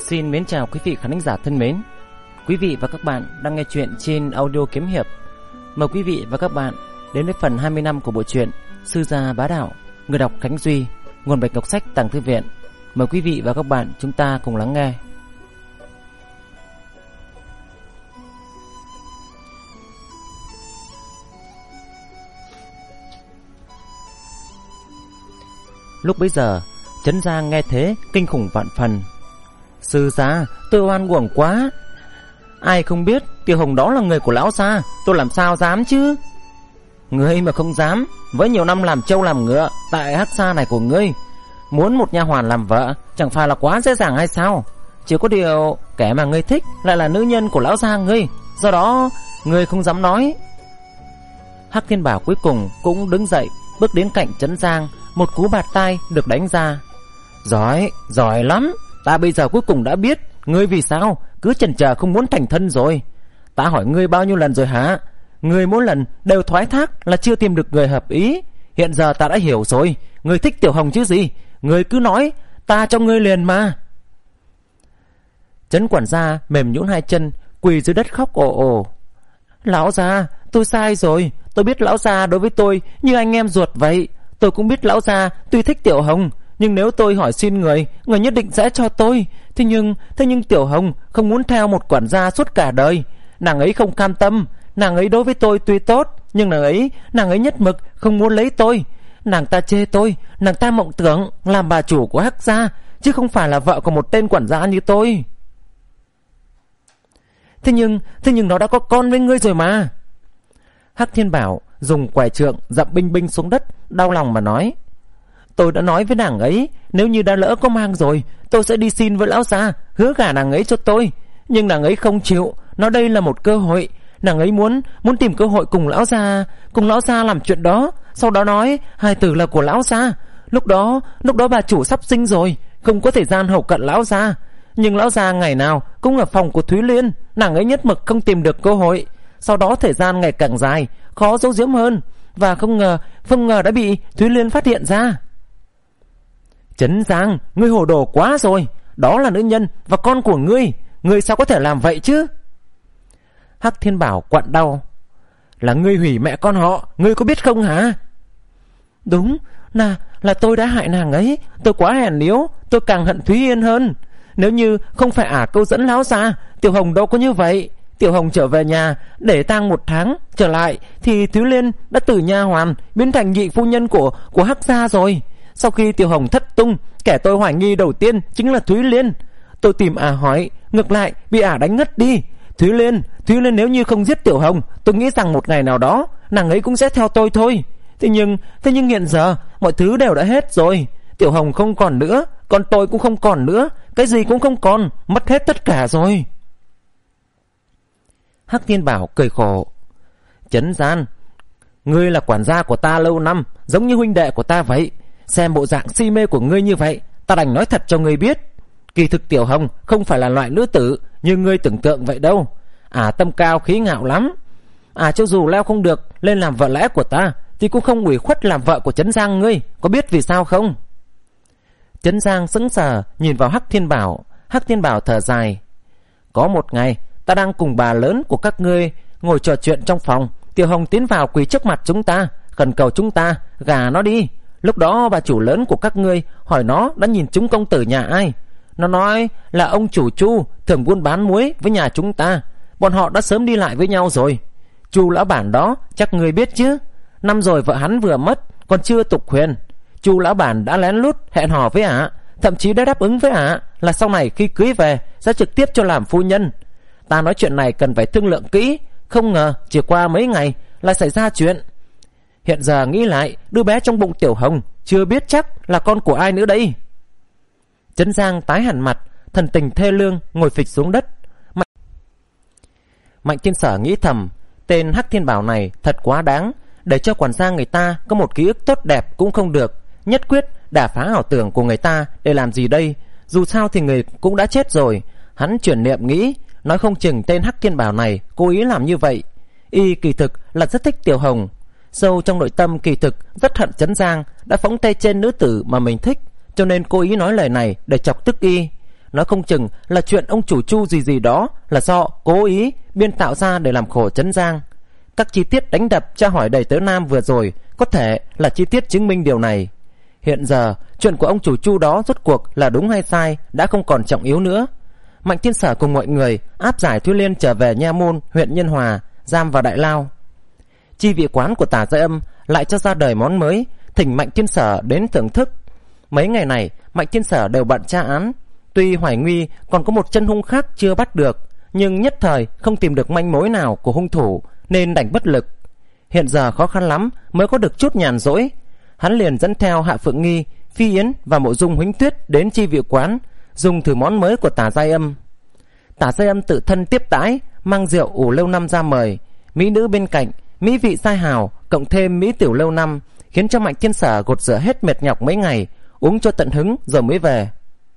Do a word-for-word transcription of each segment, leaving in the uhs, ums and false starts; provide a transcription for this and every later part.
Xin mến chào quý vị khán thính giả thân mến. Quý vị và các bạn đang nghe chuyện trên audio kiếm hiệp. Mời quý vị và các bạn đến với phần hai mươi năm của bộ truyện Sư Gia Bá Đạo, người đọc Khánh Duy, nguồn Bạch Ngọc Sách Tàng Thư Viện. Mời quý vị và các bạn chúng ta cùng lắng nghe. Lúc bấy giờ, Trấn Giang nghe thế kinh khủng vạn phần. Sư gia, tôi oan uổng quá. Ai không biết Tiểu Hồng đó là người của lão gia, tôi làm sao dám chứ. Ngươi mà không dám, với nhiều năm làm trâu làm ngựa tại Hắc Gia này của ngươi, muốn một nha hoàn làm vợ chẳng phải là quá dễ dàng hay sao? Chỉ có điều kẻ mà ngươi thích lại là nữ nhân của lão gia ngươi, do đó ngươi không dám nói. Hắc Thiên Bảo cuối cùng cũng đứng dậy, bước đến cạnh Trấn Giang, một cú bạt tai được đánh ra. Giỏi, giỏi lắm. Ta bây giờ cuối cùng đã biết ngươi vì sao cứ chần chờ không muốn thành thân rồi. Ta hỏi ngươi bao nhiêu lần rồi hả? Ngươi mỗi lần đều thoái thác là chưa tìm được người hợp ý. Hiện giờ ta đã hiểu rồi, ngươi thích Tiểu Hồng chứ gì. Ngươi cứ nói, ta cho ngươi liền mà. Trấn quản gia mềm nhũn hai chân, quỳ dưới đất khóc ồ ồ. Lão gia, tôi sai rồi. Tôi biết lão gia đối với tôi như anh em ruột vậy. Tôi cũng biết lão gia tuy thích Tiểu Hồng, nhưng nếu tôi hỏi xin người, người nhất định sẽ cho tôi. Thế nhưng, thế nhưng Tiểu Hồng không muốn theo một quản gia suốt cả đời. Nàng ấy không cam tâm. Nàng ấy đối với tôi tuy tốt, nhưng nàng ấy, nàng ấy nhất mực không muốn lấy tôi. Nàng ta chê tôi, nàng ta mộng tưởng làm bà chủ của Hắc Gia, chứ không phải là vợ của một tên quản gia như tôi. Thế nhưng, thế nhưng nó đã có con với ngươi rồi mà. Hắc Thiên Bảo dùng quải trượng dậm binh binh xuống đất, đau lòng mà nói. Tôi đã nói với nàng ấy, nếu như đã lỡ có mang rồi, tôi sẽ đi xin với lão gia, hứa gả nàng ấy cho tôi. Nhưng nàng ấy không chịu, nói đây là một cơ hội. Nàng ấy muốn muốn tìm cơ hội cùng lão gia, cùng lão gia làm chuyện đó, sau đó nói hai từ là của lão gia. Lúc đó, lúc đó bà chủ sắp sinh rồi, không có thời gian hầu cận lão gia. Nhưng lão gia ngày nào cũng ở phòng của Thúy Liên, nàng ấy nhất mực không tìm được cơ hội. Sau đó thời gian ngày càng dài, khó giấu giếm hơn, và không ngờ, không ngờ đã bị Thúy Liên phát hiện ra. Trấn Giang, ngươi hồ đồ quá rồi. Đó là nữ nhân và con của ngươi, ngươi sao có thể làm vậy chứ? Hắc Thiên Bảo quặn đau. Là ngươi hủy mẹ con họ, ngươi có biết không hả? Đúng, là, là tôi đã hại nàng ấy. Tôi quá hèn yếu, tôi càng hận Thúy Yên hơn. Nếu như không phải ả câu dẫn lão gia, Tiểu Hồng đâu có như vậy. Tiểu Hồng trở về nhà để tang một tháng, trở lại thì Thúy Liên đã từ nha hoàn biến thành nhị phu nhân của của Hắc Gia rồi. Sau khi Tiểu Hồng thất tung, kẻ tôi hoài nghi đầu tiên chính là Thúy Liên. Tôi tìm ả hỏi, ngược lại bị ả đánh ngất đi. Thúy Liên, Thúy Liên nếu như không giết Tiểu Hồng, tôi nghĩ rằng một ngày nào đó nàng ấy cũng sẽ theo tôi thôi. Thế nhưng, thế nhưng hiện giờ mọi thứ đều đã hết rồi. Tiểu Hồng không còn nữa, còn tôi cũng không còn nữa, cái gì cũng không còn, mất hết tất cả rồi. Hắc Thiên Bảo cười khổ. Trấn Giang, ngươi là quản gia của ta lâu năm, giống như huynh đệ của ta vậy. Xem bộ dạng si mê của ngươi như vậy, ta đành nói thật cho ngươi biết. Kỳ thực Tiểu Hồng không phải là loại nữ tử như ngươi tưởng tượng vậy đâu. À tâm cao khí ngạo lắm. À cho dù leo không được lên làm vợ lẽ của ta, thì cũng không ủy khuất làm vợ của Trấn Giang ngươi. Có biết vì sao không? Trấn Giang sững sờ nhìn vào Hắc Thiên Bảo. Hắc Thiên Bảo thở dài. Có một ngày ta đang cùng bà lớn của các ngươi ngồi trò chuyện trong phòng, Tiểu Hồng tiến vào quỳ trước mặt chúng ta, khẩn cầu chúng ta gả nó đi. Lúc đó bà chủ lớn của các ngươi hỏi nó đã nhìn chúng công tử nhà ai. Nó nói là ông chủ Chu thường buôn bán muối với nhà chúng ta. Bọn họ đã sớm đi lại với nhau rồi. Chu lão bản đó chắc ngươi biết chứ. Năm rồi vợ hắn vừa mất, còn chưa tục huyền. Chu lão bản đã lén lút hẹn hò với ả, thậm chí đã đáp ứng với ả là sau này khi cưới về sẽ trực tiếp cho làm phu nhân. Ta nói chuyện này cần phải thương lượng kỹ, không ngờ chỉ qua mấy ngày lại xảy ra chuyện. Hiện giờ nghĩ lại, đứa bé trong bụng Tiểu Hồng chưa biết chắc là con của ai nữa đây. Trấn Giang tái hẳn mặt, thần tình thê lương ngồi phịch xuống đất. Mạnh, Mạnh Thiên Sở nghĩ thầm, tên Hắc Thiên Bảo này thật quá đáng. Để cho quản gia người ta có một ký ức tốt đẹp cũng không được, nhất quyết đả phá ảo tưởng của người ta để làm gì đây? Dù sao thì người cũng đã chết rồi. Hắn chuyển niệm nghĩ, nói không chừng tên Hắc Thiên Bảo này cố ý làm như vậy. Y kỳ thực là rất thích Tiểu Hồng, sâu trong nội tâm kỳ thực rất hận Trấn Giang đã phóng tay trên nữ tử mà mình thích, cho nên cố ý nói lời này để chọc tức y. Nói không chừng là chuyện ông chủ Chu gì gì đó là do cố ý biên tạo ra để làm khổ Trấn Giang. Các chi tiết đánh đập tra hỏi đầy tớ Nam vừa rồi có thể là chi tiết chứng minh điều này. Hiện giờ chuyện của ông chủ Chu đó rốt cuộc là đúng hay sai đã không còn trọng yếu nữa. Mạnh Thiên Sở cùng mọi người áp giải Thúy Liên trở về Nha Môn, huyện Nhân Hòa, giam vào đại lao. Chi vị quán của Tả Giai Âm lại cho ra đời món mới, thỉnh Mạnh Thiên Sở đến thưởng thức. Mấy ngày này Mạnh Thiên Sở đều bận tra án. Tuy Hoài Nguy còn có một chân hung khác chưa bắt được, nhưng nhất thời không tìm được manh mối nào của hung thủ nên đành bất lực. Hiện giờ khó khăn lắm mới có được chút nhàn rỗi. Hắn liền dẫn theo Hạ Phượng Nghi, Phi Yến và Mộ Dung Huỳnh Tuyết đến chi vị quán, dùng thử món mới của Tả Giai Âm. Tả Giai Âm tự thân tiếp đãi, mang rượu ủ lâu năm ra mời. Mỹ nữ bên cạnh, mỹ vị sai hào, cộng thêm mỹ tiểu lâu năm, khiến cho Mạnh Thiên Sở gột rửa hết mệt nhọc mấy ngày, uống cho tận hứng rồi mới về.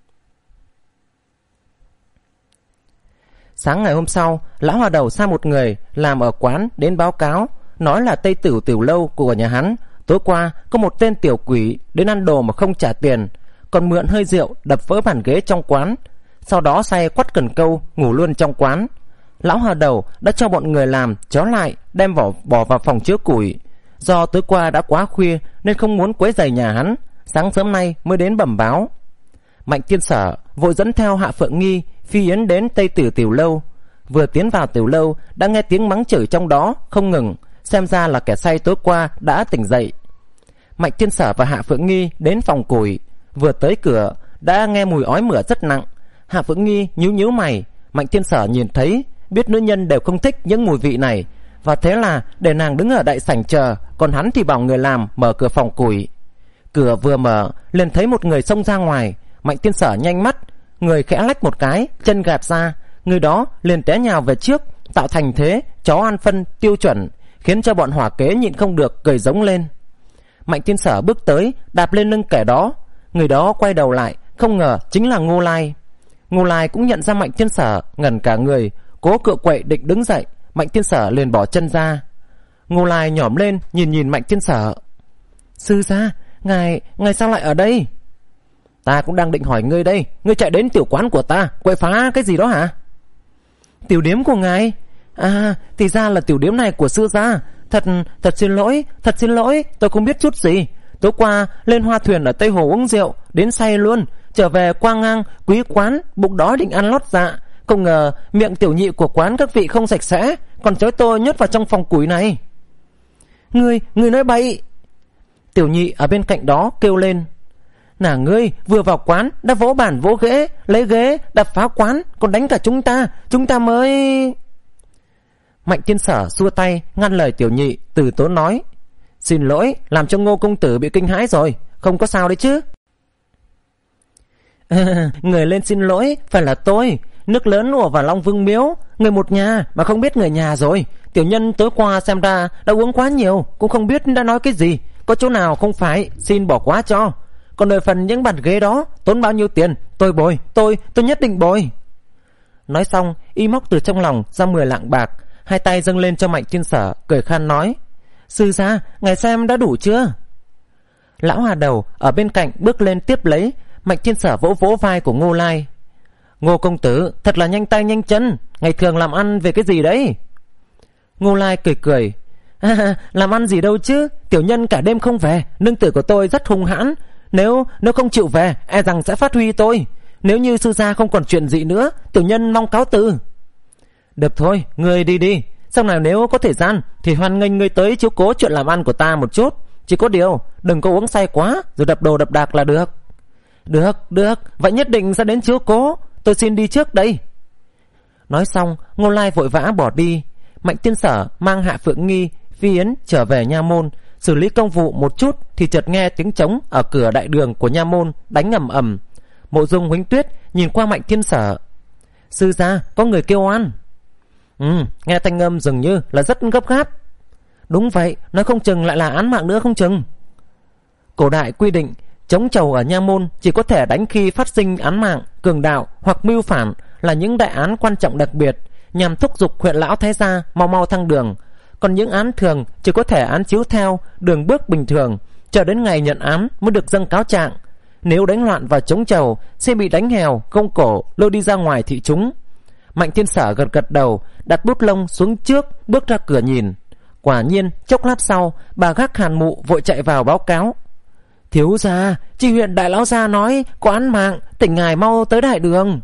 Sáng ngày hôm sau, lão Hòa Đầu sai một người làm ở quán đến báo cáo, nói là Tây Tử tiểu lâu của nhà hắn tối qua có một tên tiểu quỷ đến ăn đồ mà không trả tiền, còn mượn hơi rượu đập vỡ bàn ghế trong quán, sau đó say quắt cần câu ngủ luôn trong quán. Lão Hòa Đầu đã cho bọn người làm chó lại đem vỏ bỏ vào phòng chứa củi. Do tối qua đã quá khuya nên không muốn quấy rầy nhà hắn, sáng sớm nay mới đến bẩm báo. Mạnh Thiên Sở vội dẫn theo Hạ Phượng Nghi, Phi Yến đến Tây Tử tiểu lâu. Vừa tiến vào tiểu lâu đã nghe tiếng mắng chửi trong đó không ngừng, xem ra là kẻ say tối qua đã tỉnh dậy. Mạnh Thiên Sở và Hạ Phượng Nghi đến phòng củi, vừa tới cửa đã nghe mùi ói mửa rất nặng. Hạ Phượng Nghi nhíu nhíu mày. Mạnh Thiên Sở nhìn thấy biết nữ nhân đều không thích những mùi vị này, và thế là để nàng đứng ở đại sảnh chờ, còn hắn thì bảo người làm mở cửa phòng củi. Cửa vừa mở liền thấy một người xông ra ngoài. Mạnh Thiên Sở nhanh mắt, người khẽ lách một cái, chân gạt ra, người đó liền té nhào về trước, tạo thành thế chó ăn phân tiêu chuẩn, khiến cho bọn hỏa kế nhịn không được cười giống lên. Mạnh Thiên Sở bước tới đạp lên lưng kẻ đó. Người đó quay đầu lại, không ngờ chính là Ngô Lai. Ngô Lai cũng nhận ra Mạnh Thiên Sở, ngẩn cả người, cố cựa quậy định đứng dậy. Mạnh Thiên Sở liền bỏ chân ra. Ngô Lai nhỏm lên nhìn nhìn Mạnh Thiên Sở. Sư gia, ngài ngài sao lại ở đây? Ta cũng đang định hỏi ngươi đây, ngươi chạy đến tiểu quán của ta quậy phá cái gì đó hả? Tiểu điếm của ngài? À, thì ra là tiểu điếm này của sư gia. Thật thật xin lỗi, thật xin lỗi, tôi không biết chút gì. Tối qua lên hoa thuyền ở Tây Hồ uống rượu, đến say luôn, trở về qua ngang quý quán, bụng đói định ăn lót dạ. Không ngờ miệng tiểu nhị của quán các vị không sạch sẽ, còn trói tôi nhốt vào trong phòng củi này. Ngươi, ngươi nói bậy. Tiểu nhị ở bên cạnh đó kêu lên. Nà ngươi vừa vào quán đã vỗ bàn vỗ ghế, lấy ghế đập phá quán, còn đánh cả chúng ta, chúng ta mới... Mạnh Thiên Sở xua tay ngăn lời tiểu nhị, từ tốn nói. Xin lỗi, làm cho Ngô công tử bị kinh hãi rồi, không có sao đấy chứ. À, người lên xin lỗi phải là tôi. Nước lớn ùa vào Long Vương miếu, người một nhà mà không biết người nhà rồi. Tiểu nhân tối qua xem ra đã uống quá nhiều, cũng không biết đã nói cái gì, có chỗ nào không phải, xin bỏ qua cho. Còn đời phần những bàn ghế đó tốn bao nhiêu tiền, tôi bồi, tôi, tôi nhất định bồi. Nói xong, y móc từ trong lòng ra mười lạng bạc, hai tay dâng lên cho Mạnh Thiên Sở, cười khan nói. Sư gia, ngài xem đã đủ chưa? Lão Hà Đầu ở bên cạnh bước lên tiếp lấy. Mạnh Thiên Sở vỗ vỗ vai của Ngô Lai. Ngô công tử thật là nhanh tay nhanh chân, ngày thường làm ăn về cái gì đấy? Ngô Lai cười cười. À, làm ăn gì đâu chứ, tiểu nhân cả đêm không về, nương tử của tôi rất hung hãn, Nếu nếu không chịu về e rằng sẽ phát huy tôi. Nếu như sư gia không còn chuyện gì nữa, tiểu nhân mong cáo từ. Được thôi, ngươi đi đi. Sau này nếu có thời gian thì hoan nghênh ngươi tới chiếu cố chuyện làm ăn của ta một chút. Chỉ có điều đừng có uống say quá rồi đập đồ đập đạc là được. Được, được, vậy nhất định sẽ đến chiếu cố. Tôi xin đi trước đây. Nói xong, Ngô Lai vội vã bỏ đi. Mạnh Thiên Sở mang Hạ Phượng Nghi, Phi Yến trở về nha môn, xử lý công vụ một chút thì chợt nghe tiếng trống ở cửa đại đường của nha môn đánh ầm ầm. Mộ Dung Huỳnh Tuyết nhìn qua Mạnh Thiên Sở. Sư gia, có người kêu oan. Ừ, nghe thanh âm dường như là rất gấp gáp. Đúng vậy, nói không chừng lại là án mạng nữa không chừng. Cổ đại quy định chống chầu ở nha môn chỉ có thể đánh khi phát sinh án mạng, cường đạo hoặc mưu phản, là những đại án quan trọng đặc biệt, nhằm thúc giục huyện lão thái gia mau mau thăng đường. Còn những án thường chỉ có thể án chiếu theo đường bước bình thường, chờ đến ngày nhận án mới được dâng cáo trạng. nếu đánh loạn và chống chầu sẽ bị đánh hèo, gông cổ, lôi đi ra ngoài thị chúng. Mạnh Thiên Sở gật gật đầu, đặt bút lông xuống trước, bước ra cửa nhìn. Quả nhiên chốc lát sau, bà gác Hàn Mụ vội chạy vào báo cáo: thiếu gia, tri huyện đại lão gia nói có án mạng, tỉnh ngài mau tới đại đường.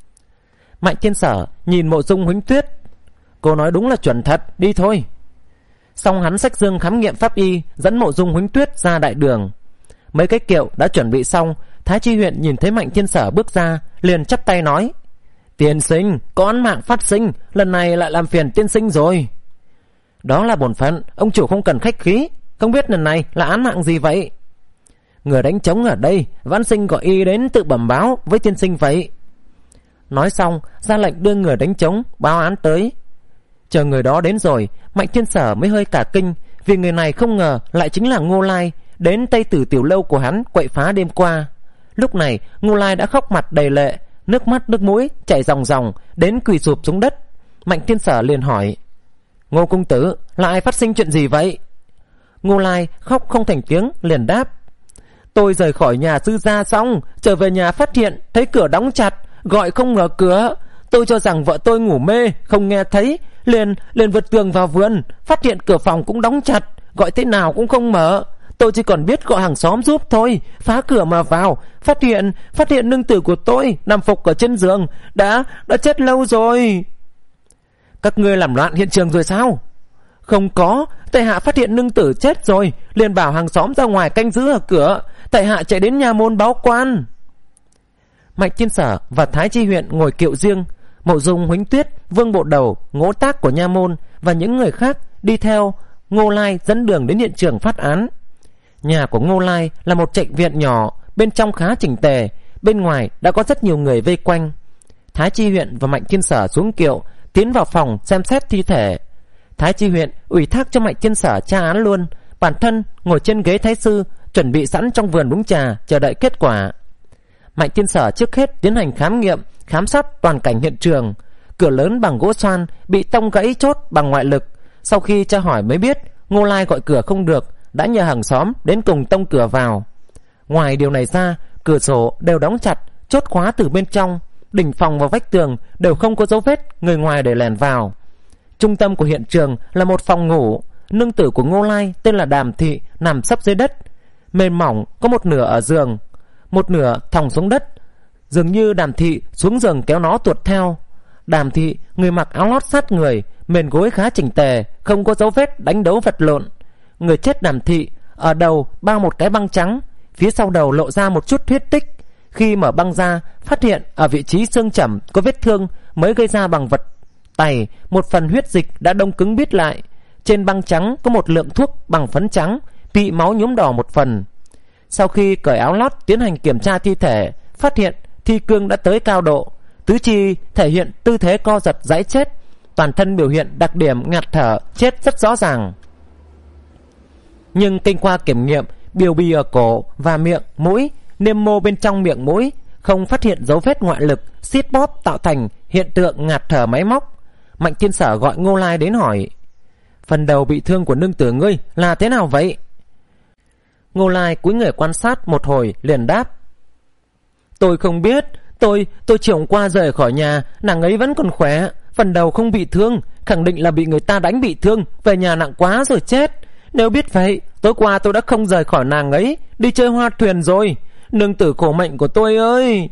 Mạnh Thiên Sở nhìn Mộ Dung Huỳnh Tuyết: cô nói đúng là chuẩn thật, đi thôi. Xong hắn xách dương khám nghiệm pháp y, dẫn Mộ Dung Huỳnh Tuyết ra đại đường. Mấy cái kiệu đã chuẩn bị xong, Thái tri huyện nhìn thấy Mạnh Thiên Sở bước ra, liền chắp tay nói: tiên sinh, có án mạng phát sinh, lần này lại làm phiền tiên sinh rồi. Đó là bổn phận, ông chủ không cần khách khí. Không biết lần này là án mạng gì vậy? Người đánh trống ở đây, vãn sinh gọi y đến tự bẩm báo với tiên sinh vậy. Nói xong, ra lệnh đưa người đánh trống báo án tới. Chờ người đó đến rồi, Mạnh Thiên Sở mới hơi cả kinh, vì người này không ngờ lại chính là Ngô Lai, đến Tây Tử tiểu lâu của hắn quậy phá đêm qua. Lúc này Ngô Lai đã khóc mặt đầy lệ, nước mắt nước mũi chảy ròng ròng, đến quỳ sụp xuống đất. Mạnh Thiên Sở liền hỏi: Ngô công tử, lại phát sinh chuyện gì vậy? Ngô Lai khóc không thành tiếng, liền đáp: tôi rời khỏi nhà sư gia xong, trở về nhà phát hiện thấy cửa đóng chặt, gọi không mở cửa. Tôi cho rằng vợ tôi ngủ mê không nghe thấy, liền liền vượt tường vào vườn, phát hiện cửa phòng cũng đóng chặt, gọi thế nào cũng không mở. Tôi chỉ còn biết gọi hàng xóm giúp thôi, phá cửa mà vào, phát hiện phát hiện nương tử của tôi nằm phục ở trên giường, đã đã chết lâu rồi. Các ngươi làm loạn hiện trường rồi sao? Không có, tại hạ phát hiện nương tử chết rồi, liền bảo hàng xóm ra ngoài canh giữ ở cửa, tại hạ chạy đến nhà môn báo quan. Mạnh Thiên Sở và Thái tri huyện ngồi kiệu riêng, Mộ Dung Huỳnh Tuyết, Vương Bộ Đầu, Ngỗ Tác của nha môn và những người khác đi theo Ngô Lai dẫn đường đến hiện trường phát án. Nhà của Ngô Lai là một trạch viện nhỏ, bên trong khá chỉnh tề, bên ngoài đã có rất nhiều người vây quanh. Thái tri huyện và Mạnh Thiên Sở xuống kiệu, tiến vào phòng xem xét thi thể. Thái tri huyện ủy thác cho Mạnh Thiên Sở tra án luôn, bản thân ngồi trên ghế thái sư, chuẩn bị sẵn trong vườn uống trà chờ đợi kết quả. Mạnh Thiên Sở trước hết tiến hành khám nghiệm, khám sát toàn cảnh hiện trường. Cửa lớn bằng gỗ xoan bị tông gãy chốt bằng ngoại lực. Sau khi tra hỏi mới biết Ngô Lai gọi cửa không được, đã nhờ hàng xóm đến cùng tông cửa vào. Ngoài điều này ra, cửa sổ đều đóng chặt, chốt khóa từ bên trong. Đỉnh phòng và vách tường đều không có dấu vết người ngoài để lẻn vào. Trung tâm của hiện trường là một phòng ngủ. Nương tử của Ngô Lai tên là Đàm Thị nằm sấp dưới đất, mềm mỏng, có một nửa ở giường, một nửa thòng xuống đất. Dường như Đàm Thị xuống giường kéo nó tuột theo. Đàm Thị người mặc áo lót sát người, mền gối khá chỉnh tề, không có dấu vết đánh đấu vật lộn. Người chết Đàm Thị ở đầu bao một cái băng trắng, phía sau đầu lộ ra một chút huyết tích. Khi mở băng ra, phát hiện ở vị trí xương chẩm có vết thương mới gây ra bằng vật tày, một phần huyết dịch đã đông cứng bít lại. Trên băng trắng có một lượng thuốc bằng phấn trắng, bị máu nhuốm đỏ một phần. Sau khi cởi áo lót tiến hành kiểm tra thi thể, phát hiện thi cương đã tới cao độ, tứ chi thể hiện tư thế co giật giãy chết, toàn thân biểu hiện đặc điểm ngạt thở chết rất rõ ràng. Nhưng kinh qua kiểm nghiệm biểu bì ở cổ và miệng, mũi, niêm mô bên trong miệng mũi không phát hiện dấu vết ngoại lực siết bóp tạo thành hiện tượng ngạt thở máy móc. Mạnh Thiên Sở gọi Ngô Lai đến hỏi: phần đầu bị thương của nương tử ngươi là thế nào vậy? Ngô Lai cúi người quan sát một hồi liền đáp: tôi không biết, tôi tôi chiều hôm qua rời khỏi nhà, nàng ấy vẫn còn khỏe, phần đầu không bị thương, khẳng định là bị người ta đánh bị thương, về nhà nặng quá rồi chết. Nếu biết vậy, tối qua tôi đã không rời khỏi nàng ấy, đi chơi hoa thuyền rồi. Nương tử khổ mệnh của tôi ơi!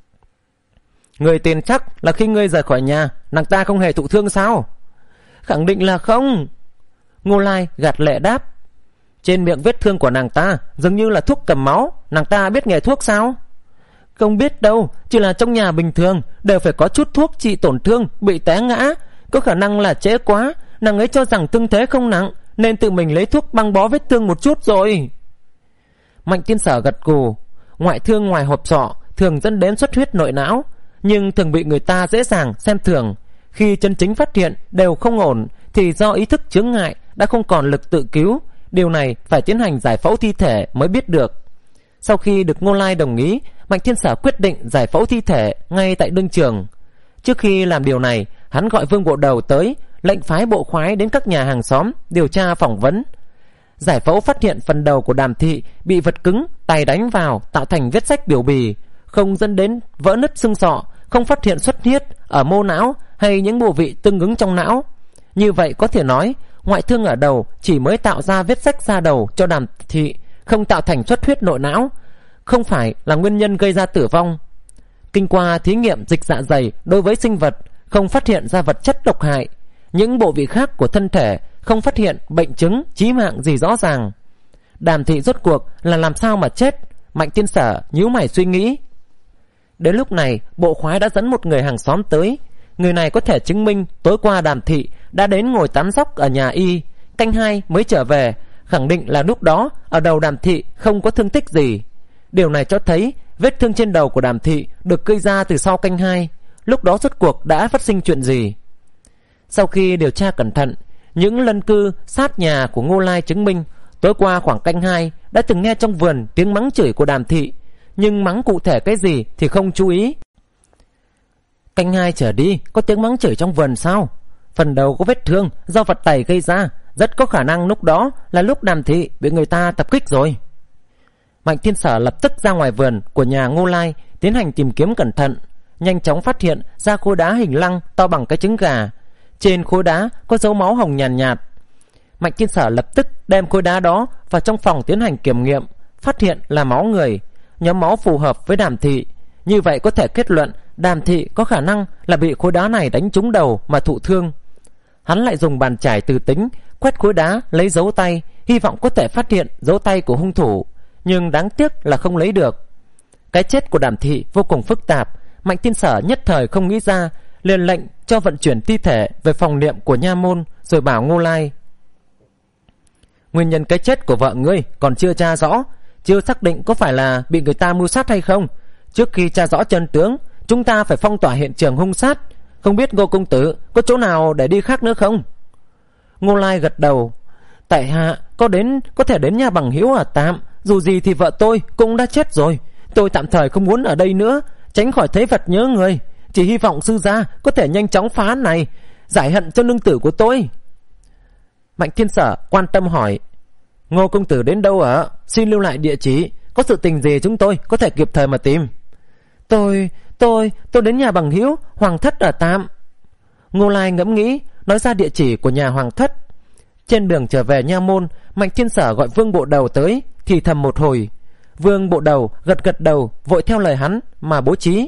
Người tin chắc là khi ngươi rời khỏi nhà, nàng ta không hề thụ thương sao? Khẳng định là không. Ngô Lai gạt lệ đáp: trên miệng vết thương của nàng ta dường như là thuốc cầm máu, nàng ta biết nghề thuốc sao? Không biết đâu, chỉ là trong nhà bình thường đều phải có chút thuốc trị tổn thương bị té ngã, có khả năng là trễ quá, nàng ấy cho rằng thương thế không nặng nên tự mình lấy thuốc băng bó vết thương một chút rồi. Mạnh Thiên Sở gật gù. Ngoại thương ngoài hộp sọ thường dẫn đến xuất huyết nội não, nhưng thường bị người ta dễ dàng xem thường. Khi chân chính phát hiện đều không ổn thì do ý thức chướng ngại, đã không còn lực tự cứu. Điều này phải tiến hành giải phẫu thi thể mới biết được. Sau khi được Ngô Lai đồng ý, Mạnh Thiên Sở quyết định giải phẫu thi thể ngay tại đương trường. Trước khi làm điều này, hắn gọi Vương Bộ Đầu tới, lệnh phái bộ khoái đến các nhà hàng xóm điều tra phỏng vấn. Giải phẫu phát hiện phần đầu của Đàm Thị bị vật cứng tay đánh vào tạo thành vết rách biểu bì, không dẫn đến vỡ nứt xương sọ, không phát hiện xuất huyết ở mô não hay những bộ vị tương ứng trong não. Như vậy có thể nói ngoại thương ở đầu chỉ mới tạo ra vết rách da đầu cho Đàm Thị, không tạo thành xuất huyết nội não, không phải là nguyên nhân gây ra tử vong. Kinh qua thí nghiệm dịch dạ dày đối với sinh vật, không phát hiện ra vật chất độc hại. Những bộ vị khác của thân thể không phát hiện bệnh chứng chí mạng gì rõ ràng. Đàm Thị rốt cuộc là làm sao mà chết? Mạnh Thiên Sở nhíu mày suy nghĩ. Đến lúc này bộ khoái đã dẫn một người hàng xóm tới. Người này có thể chứng minh tối qua Đàm Thị đã đến ngồi tán dóc ở nhà y, canh hai mới trở về, khẳng định là lúc đó ở đầu Đàm Thị không có thương tích gì. Điều này cho thấy vết thương trên đầu của Đàm Thị được gây ra từ sau canh hai. Lúc đó rốt cuộc đã phát sinh chuyện gì? Sau khi điều tra cẩn thận, những lân cư sát nhà của Ngô Lai chứng minh tối qua khoảng canh hai đã từng nghe trong vườn tiếng mắng chửi của Đàm Thị, nhưng mắng cụ thể cái gì thì không chú ý. Canh hai trở đi có tiếng mắng chửi trong vườn sao? Phần đầu có vết thương do vật tày gây ra, rất có khả năng lúc đó là lúc Đàm Thị bị người ta tập kích rồi. Mạnh Thiên Sở lập tức ra ngoài vườn của nhà Ngô Lai tiến hành tìm kiếm cẩn thận, nhanh chóng phát hiện ra khối đá hình lăng to bằng cái trứng gà. Trên khối đá có dấu máu hồng nhàn nhạt, nhạt. Mạnh Thiên Sở lập tức đem khối đá đó vào trong phòng tiến hành kiểm nghiệm, phát hiện là máu người, nhóm máu phù hợp với Đàm Thị. Như vậy có thể kết luận Đàm Thị có khả năng là bị khối đá này đánh trúng đầu mà thụ thương. Hắn lại dùng bàn chải từ tính quét khối đá lấy dấu tay, hy vọng có thể phát hiện dấu tay của hung thủ, nhưng đáng tiếc là không lấy được. Cái chết của Đàm Thị vô cùng phức tạp, Mạnh Thiên Sở nhất thời không nghĩ ra, liền lệnh cho vận chuyển thi thể về phòng niệm của nha môn, rồi bảo Ngô Lai: nguyên nhân cái chết của vợ ngươi còn chưa tra rõ, chưa xác định có phải là bị người ta mưu sát hay không. Trước khi tra rõ chân tướng, chúng ta phải phong tỏa hiện trường hung sát. Không biết Ngô công tử có chỗ nào để đi khác nữa không? Ngô Lai gật đầu: tại hạ có đến có thể đến nhà bằng hữu ở tạm, dù gì thì vợ tôi cũng đã chết rồi. Tôi tạm thời không muốn ở đây nữa, tránh khỏi thấy vật nhớ người. Chỉ hy vọng sư gia có thể nhanh chóng phá án này, giải hận cho nương tử của tôi. Mạnh Thiên Sở quan tâm hỏi: Ngô công tử đến đâu ở? Xin lưu lại địa chỉ, có sự tình gì chúng tôi có thể kịp thời mà tìm. Tôi, tôi, tôi đến nhà bằng hữu Hoàng Thất ở tạm. Ngô Lai ngẫm nghĩ, nói ra địa chỉ của nhà Hoàng Thất. Trên đường trở về nha môn, Mạnh Thiên Sở gọi Vương Bộ Đầu tới, thì thầm một hồi. Vương Bộ Đầu gật gật đầu, vội theo lời hắn mà bố trí.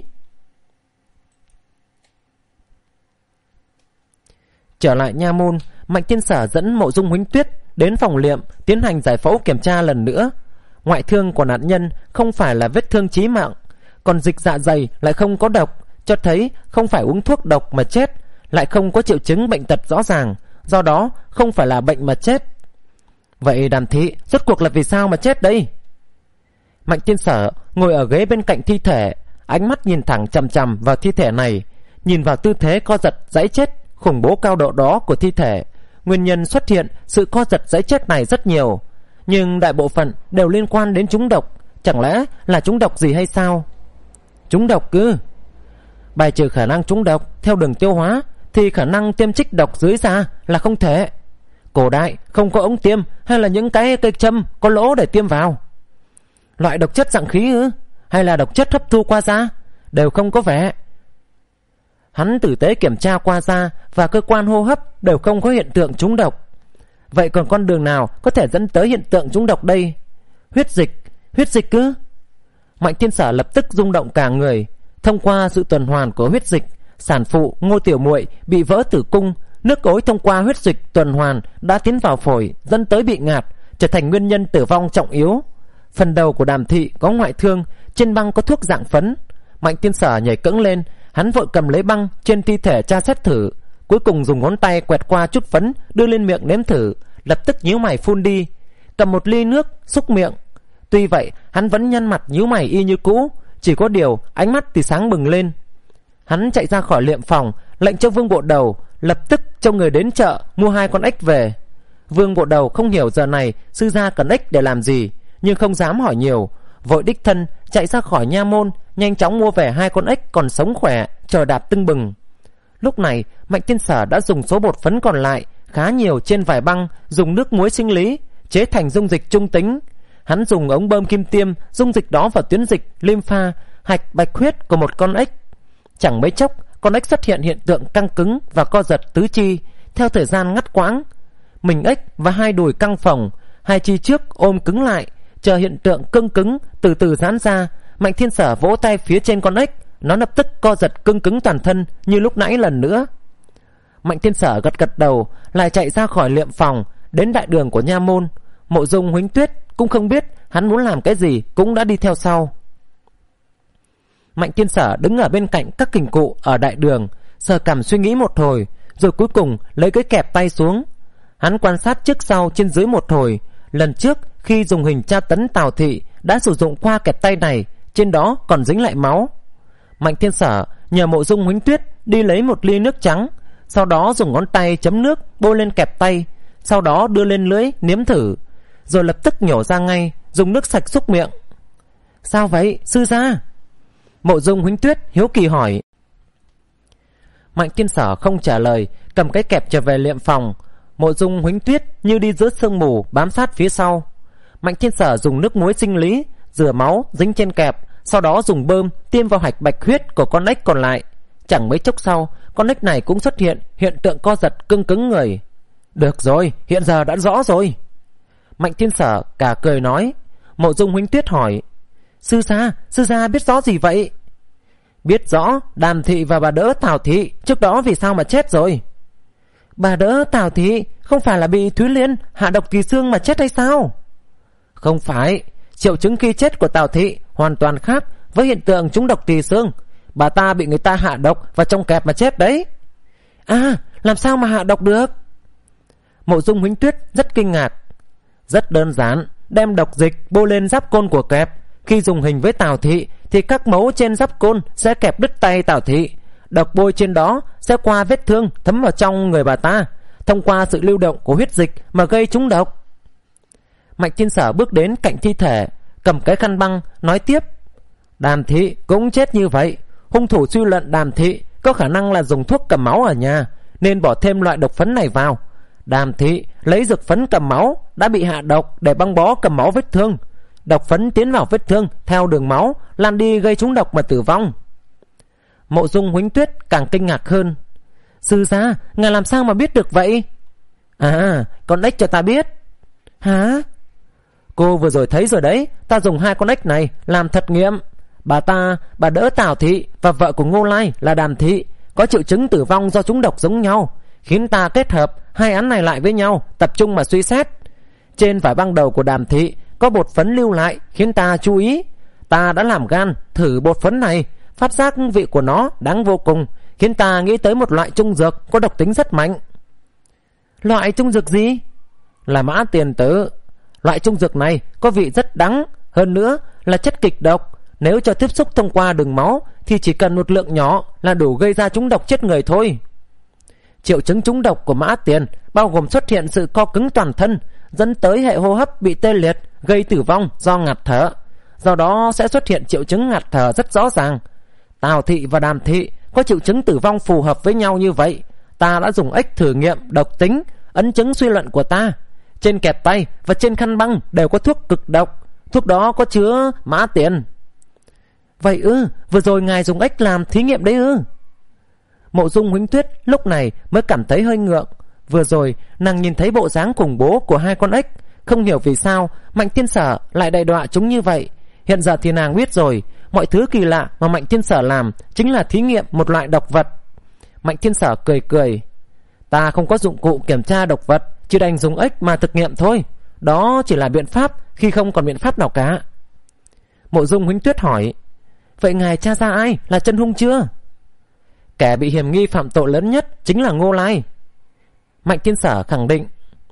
Trở lại nha môn, Mạnh Thiên Sở dẫn Mộ Dung Huỳnh Tuyết đến phòng liệm tiến hành giải phẫu kiểm tra lần nữa. Ngoại thương của nạn nhân không phải là vết thương chí mạng, còn dịch dạ dày lại không có độc, cho thấy không phải uống thuốc độc mà chết, lại không có triệu chứng bệnh tật rõ ràng, do đó không phải là bệnh mà chết. Vậy Đàm Thị rốt cuộc là vì sao mà chết đây? Mạnh Thiên Sở ngồi ở ghế bên cạnh thi thể, ánh mắt nhìn thẳng chằm chằm vào thi thể này, nhìn vào tư thế co giật giãy chết khủng bố cao độ đó của thi thể. Nguyên nhân xuất hiện sự co giật giãy chết này rất nhiều, nhưng đại bộ phận đều liên quan đến trúng độc. Chẳng lẽ là trúng độc gì hay sao? Trúng độc cứ bài trừ khả năng trúng độc theo đường tiêu hóa, thì khả năng tiêm trích độc dưới da là không thể. Cổ đại không có ống tiêm hay là những cái cây châm có lỗ để tiêm vào. Loại độc chất dạng khí ư? Hay là độc chất hấp thu qua da? Đều không có vẻ. Hắn tử tế kiểm tra qua da và cơ quan hô hấp đều không có hiện tượng trúng độc. Vậy còn con đường nào có thể dẫn tới hiện tượng trúng độc đây? Huyết dịch, huyết dịch cứ. Mạnh Thiên Sở lập tức rung động cả người. Thông qua sự tuần hoàn của huyết dịch, sản phụ Ngô Tiểu Muội bị vỡ tử cung, nước ối thông qua huyết dịch tuần hoàn đã tiến vào phổi, dẫn tới bị ngạt, trở thành nguyên nhân tử vong trọng yếu. Phần đầu của Đàm Thị có ngoại thương, trên băng có thuốc dạng phấn. Mạnh Thiên Sở nhảy cẫng lên, hắn vội cầm lấy băng trên thi thể tra xét thử, cuối cùng dùng ngón tay quẹt qua chút phấn đưa lên miệng nếm thử, lập tức nhíu mày phun đi, cầm một ly nước xúc miệng. Tuy vậy hắn vẫn nhăn mặt nhíu mày y như cũ, chỉ có điều ánh mắt thì sáng bừng lên. Hắn chạy ra khỏi liệm phòng, lệnh cho Vương Bộ Đầu lập tức cho người đến chợ mua hai con ếch về. Vương Bộ Đầu không hiểu giờ này sư gia cần ếch để làm gì, nhưng không dám hỏi nhiều, vội đích thân chạy ra khỏi nha môn, nhanh chóng mua về hai con ếch còn sống khỏe, trời đạp tưng bừng. Lúc này Mạnh Thiên Sở đã dùng số bột phấn còn lại khá nhiều trên vải băng, dùng nước muối sinh lý chế thành dung dịch trung tính. hắn dùng ống bơm kim tiêm dung dịch đó vào tuyến dịch lympha hạch bạch huyết của một con ếch. Chẳng mấy chốc, con ếch xuất hiện hiện tượng căng cứng và co giật tứ chi theo thời gian ngắt quãng. Mình ếch và hai đùi căng phồng, hai chi trước ôm cứng lại, chờ hiện tượng cưng cứng từ từ giãn ra. Mạnh Thiên Sở vỗ tay phía trên con ếch, nó lập tức co giật cưng cứng toàn thân như lúc nãy lần nữa. Mạnh Thiên Sở gật gật đầu, lại chạy ra khỏi liệm phòng, đến đại đường của nha môn. Mộ Dung Huỳnh Tuyết cũng không biết hắn muốn làm cái gì, cũng đã đi theo sau. Mạnh Thiên Sở đứng ở bên cạnh các kình cụ ở đại đường, sờ cằm suy nghĩ một hồi, rồi cuối cùng lấy cái kẹp tay xuống. Hắn quan sát trước sau trên dưới một hồi. Lần trước khi dùng hình tra tấn Tào Thị đã sử dụng qua kẹp tay này, trên đó còn dính lại máu. Mạnh Thiên Sở nhờ Mộ Dung Huỳnh Tuyết đi lấy một ly nước trắng, sau đó dùng ngón tay chấm nước bôi lên kẹp tay, sau đó đưa lên lưỡi nếm thử, rồi lập tức nhổ ra ngay, dùng nước sạch xúc miệng. Sao vậy sư gia? Mộ Dung Huỳnh Tuyết hiếu kỳ hỏi. Mạnh Thiên Sở không trả lời, cầm cái kẹp trở về liệm phòng. Mộ Dung Huỳnh Tuyết như đi giữa sương mù bám sát phía sau. Mạnh Thiên Sở dùng nước muối sinh lý rửa máu dính trên kẹp, sau đó dùng bơm tiêm vào hạch bạch huyết của con ếch còn lại. Chẳng mấy chốc sau, con ếch này cũng xuất hiện hiện tượng co giật cưng cứng người. Được rồi, hiện giờ đã rõ rồi. Mạnh Thiên Sở cả cười nói. Mộ Dung Huỳnh Tuyết hỏi. Sư gia, sư gia biết rõ gì vậy? Biết rõ Đàm Thị và bà đỡ Tào Thị trước đó vì sao mà chết rồi. Bà đỡ Tào Thị không phải là bị Thúy Liên hạ độc kỳ xương mà chết hay sao? Không phải, triệu chứng khi chết của Tào Thị hoàn toàn khác với hiện tượng trúng độc kỳ xương. Bà ta bị người ta hạ độc và trong kẹp mà chết đấy. À, làm sao mà hạ độc được? Mộ Dung Huỳnh Tuyết rất kinh ngạc. Rất đơn giản, đem độc dịch bôi lên giáp côn của kẹp. Khi dùng hình với Tào Thị thì các mấu trên giáp côn sẽ kẹp đứt tay Tào Thị. Độc bôi trên đó sẽ qua vết thương thấm vào trong người bà ta, thông qua sự lưu động của huyết dịch mà gây trúng độc. Mạnh Thiên Sở bước đến cạnh thi thể, cầm cái khăn băng nói tiếp. Đàm Thị cũng chết như vậy. Hung thủ suy luận Đàm Thị có khả năng là dùng thuốc cầm máu ở nhà, nên bỏ thêm loại độc phấn này vào. Đàm Thị lấy dược phấn cầm máu đã bị hạ độc để băng bó cầm máu vết thương. Độc phấn tiến vào vết thương theo đường máu lan đi gây trúng độc mà tử vong. Mộ Dung Huỳnh Tuyết càng kinh ngạc hơn. Sư gia, ngài làm sao mà biết được vậy? À, con ếch cho ta biết. Hả? Cô vừa rồi thấy rồi đấy, ta dùng hai con ếch này làm thật nghiệm. Bà ta, bà đỡ Tào Thị và vợ của Ngô Lai là Đàm Thị có triệu chứng tử vong do trúng độc giống nhau, khiến ta kết hợp hai án này lại với nhau, tập trung mà suy xét. Trên vải băng đầu của Đàm Thị có bột phấn lưu lại khiến ta chú ý. Ta đã làm gan thử bột phấn này, phát giác vị của nó đáng vô cùng, khiến ta nghĩ tới một loại trung dược có độc tính rất mạnh. Loại trung dược gì? Là mã tiền tử. Loại trung dược này có vị rất đắng, hơn nữa là chất kịch độc. Nếu cho tiếp xúc thông qua đường máu thì chỉ cần một lượng nhỏ là đủ gây ra trúng độc chết người thôi. Triệu chứng trúng độc của mã tiền bao gồm xuất hiện sự co cứng toàn thân, dẫn tới hệ hô hấp bị tê liệt, gây tử vong do ngạt thở. Do đó sẽ xuất hiện triệu chứng ngạt thở rất rõ ràng. Tào Thị và Đàm Thị có triệu chứng tử vong phù hợp với nhau như vậy. Ta đã dùng ếch thử nghiệm độc tính, ấn chứng suy luận của ta. Trên kẹp tay và trên khăn băng đều có thuốc cực độc. Thuốc đó có chứa mã tiền. Vậy ư, vừa rồi ngài dùng ếch làm thí nghiệm đấy ư? Mộ Dung Huỳnh Tuyết lúc này mới cảm thấy hơi ngượng. Vừa rồi nàng nhìn thấy bộ dáng khủng bố của hai con ếch, không hiểu vì sao Mạnh Thiên Sở lại đày đọa chúng như vậy. Hiện giờ thì nàng biết rồi, mọi thứ kỳ lạ mà Mạnh Thiên Sở làm chính là thí nghiệm một loại độc vật. Mạnh Thiên Sở cười cười. Ta không có dụng cụ kiểm tra độc vật, chỉ đành dùng ếch mà thực nghiệm thôi. Đó chỉ là biện pháp khi không còn biện pháp nào cả. Mộ Dung Huỳnh Tuyết hỏi. Vậy ngài tra ra ai là chân hung chưa? Kẻ bị hiểm nghi phạm tội lớn nhất chính là Ngô Lai. Mạnh Thiên Sở khẳng định.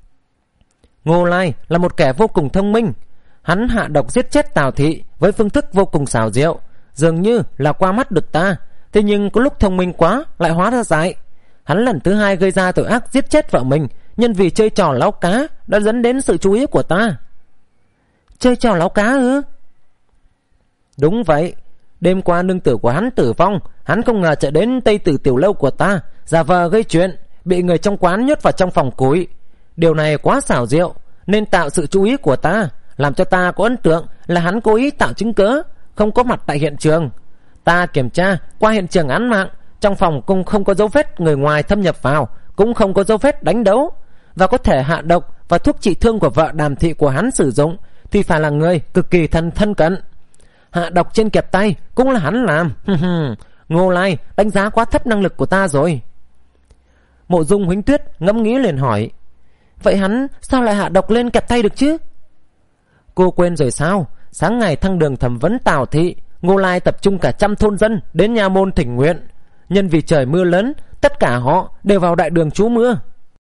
Ngô Lai là một kẻ vô cùng thông minh. Hắn hạ độc giết chết Tào Thị với phương thức vô cùng xảo diệu, dường như là qua mắt được ta. Thế nhưng có lúc thông minh quá lại hóa ra dại. Hắn lần thứ hai gây ra tội ác giết chết vợ mình, nhân vì chơi trò láo cá đã dẫn đến sự chú ý của ta. Chơi trò láo cá ư? Đúng vậy. Đêm qua nương tử của hắn tử vong, hắn không ngờ chạy đến Tây Tử tiểu lâu của ta, giả vờ gây chuyện, bị người trong quán nhốt vào trong phòng củi. Điều này quá xảo diệu, nên tạo sự chú ý của ta, làm cho ta có ấn tượng là hắn cố ý tạo chứng cớ không có mặt tại hiện trường. Ta kiểm tra qua hiện trường án mạng, trong phòng cũng không có dấu vết người ngoài thâm nhập vào, cũng không có dấu vết đánh đấu, và có thể hạ độc và thuốc trị thương của vợ Đàm thị của hắn sử dụng thì phải là người cực kỳ thân thân cận. Hạ độc trên kẹp tay cũng là hắn làm. Ngô Lai đánh giá quá thấp năng lực của ta rồi. Mộ Dung Huỳnh Tuyết ngẫm nghĩ liền hỏi, vậy hắn sao lại hạ độc lên kẹp tay được chứ? Cô quên rồi sao? Sáng ngày thăng đường thẩm vấn Tào thị, Ngô Lai tập trung cả trăm thôn dân đến nha môn thỉnh nguyện. Nhân vì trời mưa lớn, tất cả họ đều vào đại đường trú mưa.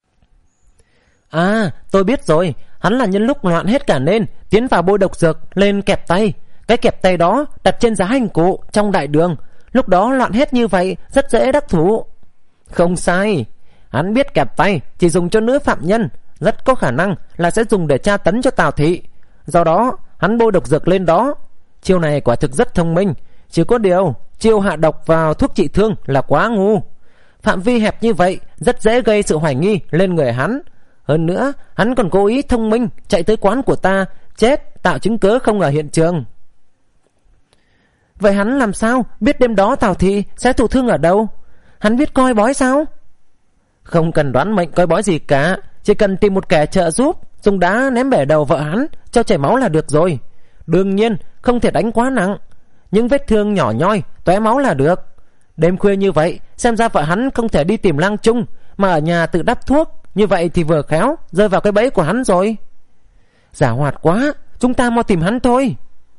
À, tôi biết rồi, hắn là nhân lúc loạn hết cả nên tiến vào bôi độc dược lên kẹp tay. Cái kẹp tay đó đặt trên giá hành cụ trong đại đường, lúc đó loạn hết như vậy rất dễ đắc thủ. Không sai, hắn biết kẹp tay chỉ dùng cho nữ phạm nhân, rất có khả năng là sẽ dùng để tra tấn cho Tào thị. Do đó hắn bôi độc dược lên đó. Chiêu này quả thực rất thông minh, chỉ có điều chiêu hạ độc vào thuốc trị thương là quá ngu. Phạm vi hẹp như vậy rất dễ gây sự hoài nghi lên người hắn. Hơn nữa hắn còn cố ý thông minh chạy tới quán của ta chết, tạo chứng cớ không ở hiện trường. Vậy hắn làm sao biết đêm đó Tào thị sẽ thụ thương ở đâu? Hắn biết coi bói sao? Không cần đoán mệnh coi bói gì cả, chỉ cần tìm một kẻ trợ giúp, dùng đá ném bể đầu vợ hắn cho chảy máu là được rồi. Đương nhiên không thể đánh quá nặng, những vết thương nhỏ nhoi tóe máu là được. Đêm khuya như vậy, xem ra vợ hắn không thể đi tìm lang chung, mà ở nhà tự đắp thuốc. Như vậy thì vừa khéo rơi vào cái bẫy của hắn rồi. Giả hoạt quá, chúng ta mau tìm hắn thôi.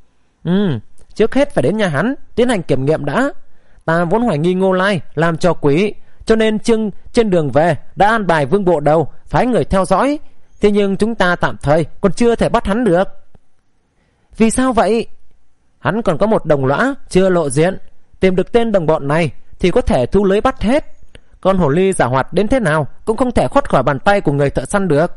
Ừ, trước hết phải đến nhà hắn tiến hành kiểm nghiệm đã. Ta vốn hoài nghi Ngô Lai làm trò quỷ, cho nên Trương trên đường về đã an bài Vương Bộ Đầu phái người theo dõi. Thế nhưng chúng ta tạm thời còn chưa thể bắt hắn được. Vì sao vậy? Hắn còn có một đồng lõa chưa lộ diện. Tìm được tên đồng bọn này thì có thể thu lưới bắt hết. Con hồ ly giả hoạt đến thế nào cũng không thể thoát khỏi bàn tay của người thợ săn được.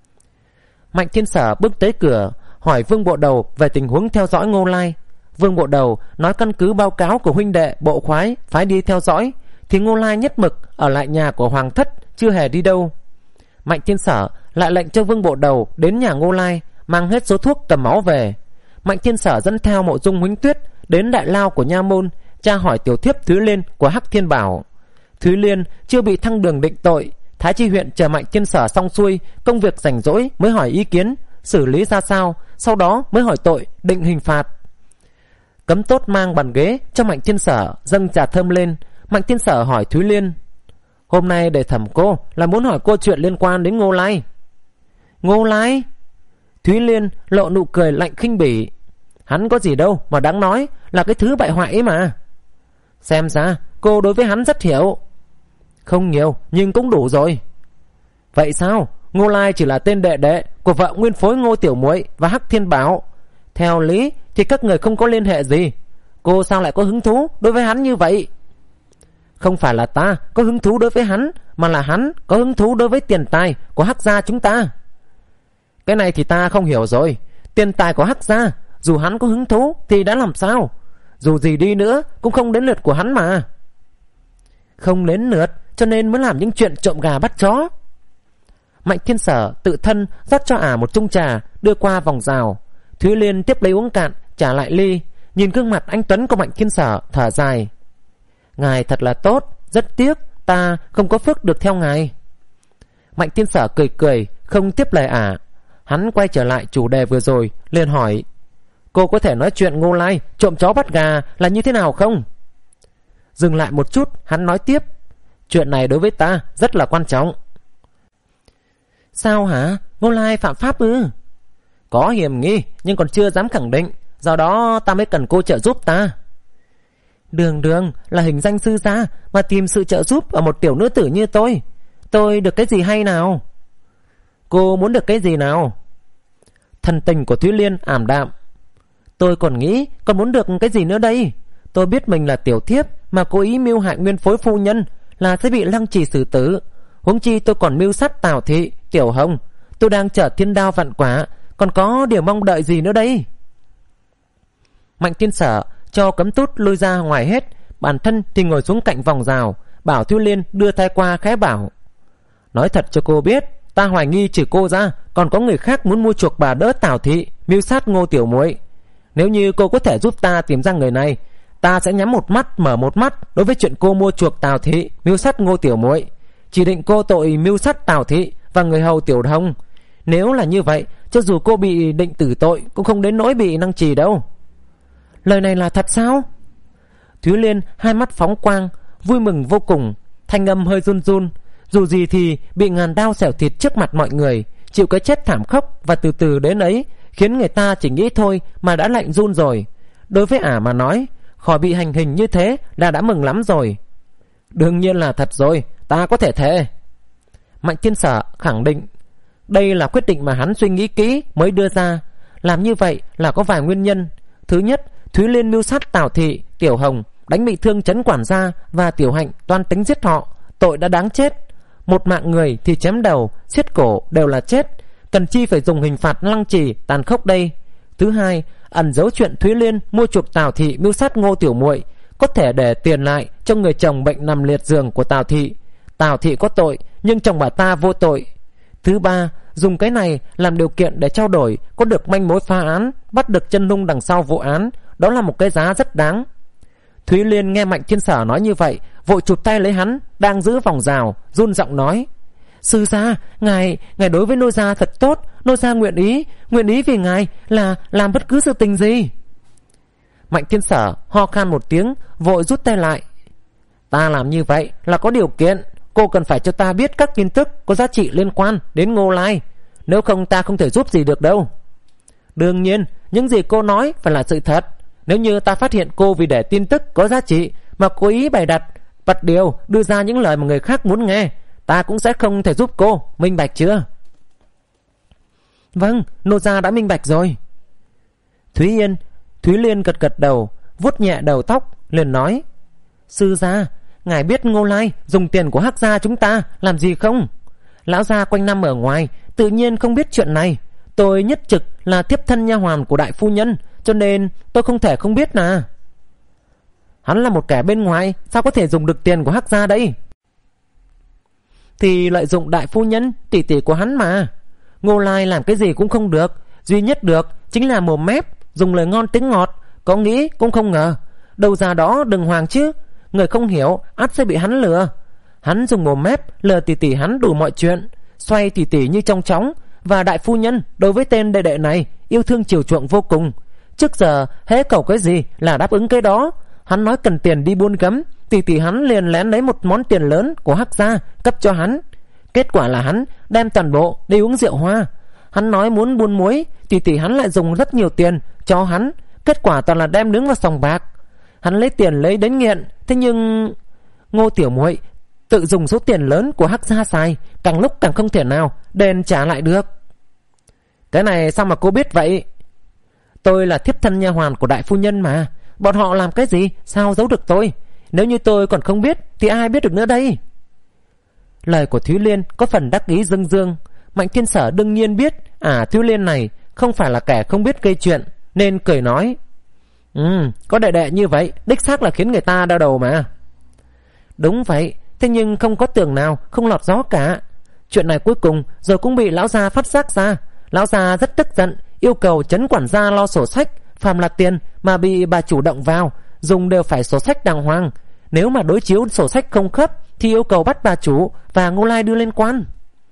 Mạnh Thiên Sở bước tới cửa hỏi Vương Bộ Đầu về tình huống theo dõi Ngô Lai. Vương Bộ Đầu nói căn cứ báo cáo của huynh đệ Bộ Khoái phái đi theo dõi thì Ngô Lai nhất mực ở lại nhà của Hoàng Thất, chưa hề đi đâu. Mạnh Thiên Sở lại lệnh cho Vương Bộ Đầu đến nhà Ngô Lai mang hết số thuốc cầm máu về. Mạnh Thiên Sở dẫn theo Mộ Dung Huỳnh Tuyết đến đại lao của nha môn tra hỏi tiểu thiếp Thúy Liên của Hắc Thiên Bảo. Thúy Liên chưa bị thăng đường định tội, Thái Chi huyện chờ Mạnh Thiên Sở xong xuôi công việc rảnh rỗi mới hỏi ý kiến xử lý ra sao, sau đó mới hỏi tội định hình phạt. Cấm Tốt mang bàn ghế cho Mạnh Thiên Sở dâng trà thơm lên. Mạnh Thiên Sở hỏi Thúy Liên, hôm nay để thẩm cô là muốn hỏi cô chuyện liên quan đến Ngô Lai. Ngô Lai? Thúy Liên lộ nụ cười lạnh khinh bỉ. Hắn có gì đâu mà đáng nói, là cái thứ bại hoại ấy mà. Xem ra cô đối với hắn rất hiểu. Không nhiều nhưng cũng đủ rồi. Vậy sao? Ngô Lai chỉ là tên đệ đệ của vợ nguyên phối Ngô Tiểu Muội và Hắc Thiên Bảo. Theo lý thì các người không có liên hệ gì. Cô sao lại có hứng thú đối với hắn như vậy? Không phải là ta có hứng thú đối với hắn, mà là hắn có hứng thú đối với tiền tài của Hắc gia chúng ta. Cái này thì ta không hiểu rồi. Tiền tài của Hắc gia, dù hắn có hứng thú thì đã làm sao? Dù gì đi nữa cũng không đến lượt của hắn mà. Không đến lượt cho nên mới làm những chuyện trộm gà bắt chó. Mạnh Thiên Sở tự thân rót cho ả một chung trà đưa qua vòng rào. Thúy Liên tiếp lấy uống cạn trả lại ly, nhìn gương mặt anh tuấn của Mạnh Thiên Sở thở dài. Ngài thật là tốt, rất tiếc ta không có phước được theo ngài. Mạnh Thiên Sở cười cười không tiếp lời ả. Hắn quay trở lại chủ đề vừa rồi liền hỏi, cô có thể nói chuyện Ngô Lai trộm chó bắt gà là như thế nào không? Dừng lại một chút, hắn nói tiếp, chuyện này đối với ta rất là quan trọng. Sao hả? Ngô Lai phạm pháp ư? Có hiểm nghi nhưng còn chưa dám khẳng định, do đó ta mới cần cô trợ giúp ta. Đường đường là hình danh sư gia mà tìm sự trợ giúp ở một tiểu nữ tử như tôi, tôi được cái gì hay nào? Cô muốn được cái gì nào? Thần tình của Thúy Liên ảm đạm. Tôi còn nghĩ còn muốn được cái gì nữa đây? Tôi biết mình là tiểu thiếp mà cố ý mưu hại nguyên phối phu nhân là sẽ bị lăng trì xử tử. Huống chi tôi còn mưu sát Tào thị, Tiểu Hồng. Tôi đang chờ thiên đao vạn quả, còn có điều mong đợi gì nữa đây? Mạnh Thiên Sở cho Cấm Tút lôi ra ngoài hết, bản thân thì ngồi xuống cạnh vòng rào, bảo Thúy Liên đưa tay qua khẽ bảo, nói thật cho cô biết, ta hoài nghi trừ cô ra còn có người khác muốn mua chuộc bà đỡ Tào thị, mưu sát Ngô tiểu muội. Nếu như cô có thể giúp ta tìm ra người này, ta sẽ nhắm một mắt mở một mắt đối với chuyện cô mua chuộc Tào thị, mưu sát Ngô tiểu muội, chỉ định cô tội mưu sát Tào thị và người hầu Tiểu Thông. Nếu là như vậy, cho dù cô bị định tử tội cũng không đến nỗi bị năng trì đâu. Lời này là thật sao? Thúy Liên hai mắt phóng quang, vui mừng vô cùng, thanh âm hơi run run. Dù gì thì bị ngàn đao xẻo thịt trước mặt mọi người, chịu cái chết thảm khốc và từ từ đến ấy, khiến người ta chỉ nghĩ thôi mà đã lạnh run rồi. Đối với ả mà nói, khỏi bị hành hình như thế là đã mừng lắm rồi. Đương nhiên là thật rồi, ta có thể thề. Mạnh Thiên Sở khẳng định. Đây là quyết định mà hắn suy nghĩ kỹ mới đưa ra. Làm như vậy là có vài nguyên nhân. Thứ nhất, Thúy Liên mưu sát Tào thị, Tiểu Hồng, đánh bị thương Trấn quản gia và Tiểu Hạnh toan tính giết họ, tội đã đáng chết. Một mạng người thì chém đầu, xiết cổ đều là chết, cần chi phải dùng hình phạt lăng trì tàn khốc đây. Thứ hai, ẩn giấu chuyện Thúy Liên mua chuộc Tào thị mưu sát Ngô tiểu muội, có thể để tiền lại cho người chồng bệnh nằm liệt giường của Tào thị. Tào thị có tội nhưng chồng bà ta vô tội. Thứ ba, dùng cái này làm điều kiện để trao đổi có được manh mối phá án, bắt được chân hung đằng sau vụ án. Đó là một cái giá rất đáng. Thúy Liên nghe Mạnh Thiên Sở nói như vậy, vội chụp tay lấy hắn đang giữ vòng rào, run giọng nói: Sư gia, ngài ngài đối với nô gia thật tốt, nô gia nguyện ý nguyện ý vì ngài là làm bất cứ sự tình gì. Mạnh Thiên Sở ho khan một tiếng, vội rút tay lại. Ta làm như vậy là có điều kiện, cô cần phải cho ta biết các tin tức có giá trị liên quan đến Ngô Lai, nếu không ta không thể giúp gì được đâu. Đương nhiên, những gì cô nói phải là sự thật. Nếu như ta phát hiện cô vì để tin tức có giá trị mà cố ý bày đặt, bật điều đưa ra những lời mà người khác muốn nghe, ta cũng sẽ không thể giúp cô, minh bạch chưa? Vâng, nô gia đã minh bạch rồi. Thúy Yên, Thúy Liên gật gật đầu, vuốt nhẹ đầu tóc, liền nói: Sư gia, ngài biết Ngô Lai dùng tiền của Hắc gia chúng ta làm gì không? Lão gia quanh năm ở ngoài, tự nhiên không biết chuyện này. Tôi nhất trực là tiếp thân nha hoàn của đại phu nhân, cho nên tôi không thể không biết nà. Hắn là một kẻ bên ngoài, sao có thể dùng được tiền của Hắc gia đấy? Thì lợi dụng đại phu nhân, tỷ tỷ của hắn mà. Ngô Lai làm cái gì cũng không được, duy nhất được chính là mồm mép, dùng lời ngon tiếng ngọt, có nghĩ cũng không ngờ. Đầu ra đó đừng hoàng chứ, người không hiểu ắt sẽ bị hắn lừa. Hắn dùng mồm mép lừa tỷ tỷ hắn đủ mọi chuyện, xoay tỷ tỷ như trong chóng. Và đại phu nhân đối với tên đệ đệ này yêu thương chiều chuộng vô cùng. Trước giờ hễ cầu cái gì là đáp ứng cái đó. Hắn nói cần tiền đi buôn gấm, tỷ tỷ hắn liền lén lấy một món tiền lớn của Hắc gia cấp cho hắn. Kết quả là hắn đem toàn bộ đi uống rượu hoa. Hắn nói muốn buôn muối, tỷ tỷ hắn lại dùng rất nhiều tiền cho hắn. Kết quả toàn là đem nướng vào sòng bạc. Hắn lấy tiền lấy đến nghiện. Thế nhưng Ngô tiểu muội tự dùng số tiền lớn của Hắc gia xài, càng lúc càng không thể nào đền trả lại được. Cái này sao mà cô biết vậy? Tôi là thiếp thân nha hoàn của đại phu nhân mà. Bọn họ làm cái gì sao giấu được tôi? Nếu như tôi còn không biết thì ai biết được nữa đây? Lời của Thúy Liên có phần đắc ý dương dương. Mạnh Thiên Sở đương nhiên biết à Thúy Liên này không phải là kẻ không biết gây chuyện, nên cười nói: Ừ, có đệ đệ như vậy đích xác là khiến người ta đau đầu mà. Đúng vậy, thế nhưng không có tường nào không lọt gió cả. Chuyện này cuối cùng rồi cũng bị lão gia phát giác ra. Lão gia rất tức giận, yêu cầu Trấn quản gia lo sổ sách. Phàm là tiền mà bị bà chủ động vào, dùng đều phải sổ sách đàng hoàng. Nếu mà đối chiếu sổ sách không khớp thì yêu cầu bắt bà chủ và Ngô Lai đưa lên quan.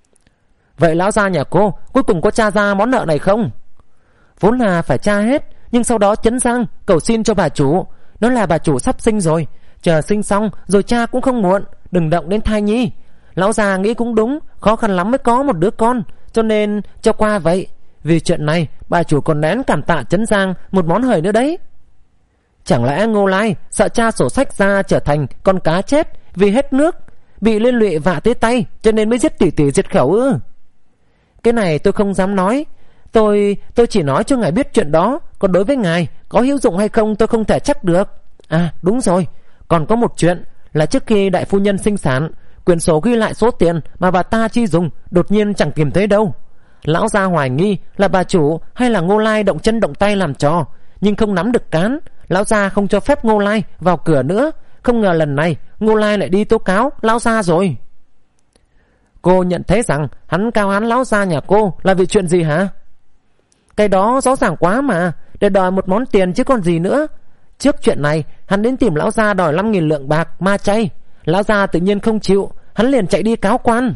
Vậy lão gia nhà cô cuối cùng có tra ra món nợ này không? Vốn là phải tra hết, nhưng sau đó Trấn sang cầu xin cho bà chủ. Nói là bà chủ sắp sinh rồi, chờ sinh xong rồi cha cũng không muộn, đừng động đến thai nhi. Lão già nghĩ cũng đúng, khó khăn lắm mới có một đứa con, cho nên cho qua vậy. Vì chuyện này bà chủ còn nén cảm tạ Trấn Giang một món hời nữa đấy. Chẳng lẽ Ngô Lai sợ cha sổ sách ra trở thành con cá chết vì hết nước, bị liên lụy vạ tới tay, cho nên mới giết tỷ tỷ diệt khẩu ư? Cái này tôi không dám nói. Tôi tôi chỉ nói cho ngài biết chuyện đó, còn đối với ngài có hữu dụng hay không tôi không thể chắc được. À đúng rồi, còn có một chuyện là trước khi đại phu nhân sinh sản, quyển sổ ghi lại số tiền mà bà ta chi dùng đột nhiên chẳng tìm thấy đâu. Lão gia hoài nghi là bà chủ hay là Ngô Lai động chân động tay làm trò, nhưng không nắm được cán. Lão gia không cho phép Ngô Lai vào cửa nữa. Không ngờ lần này Ngô Lai lại đi tố cáo lão gia rồi. Cô nhận thấy rằng hắn cao án lão gia nhà cô là vì chuyện gì hả? Cái đó rõ ràng quá mà, để đòi một món tiền chứ còn gì nữa. Trước chuyện này hắn đến tìm lão gia đòi năm nghìn lượng bạc ma chay. Lão gia tự nhiên không chịu, hắn liền chạy đi cáo quan.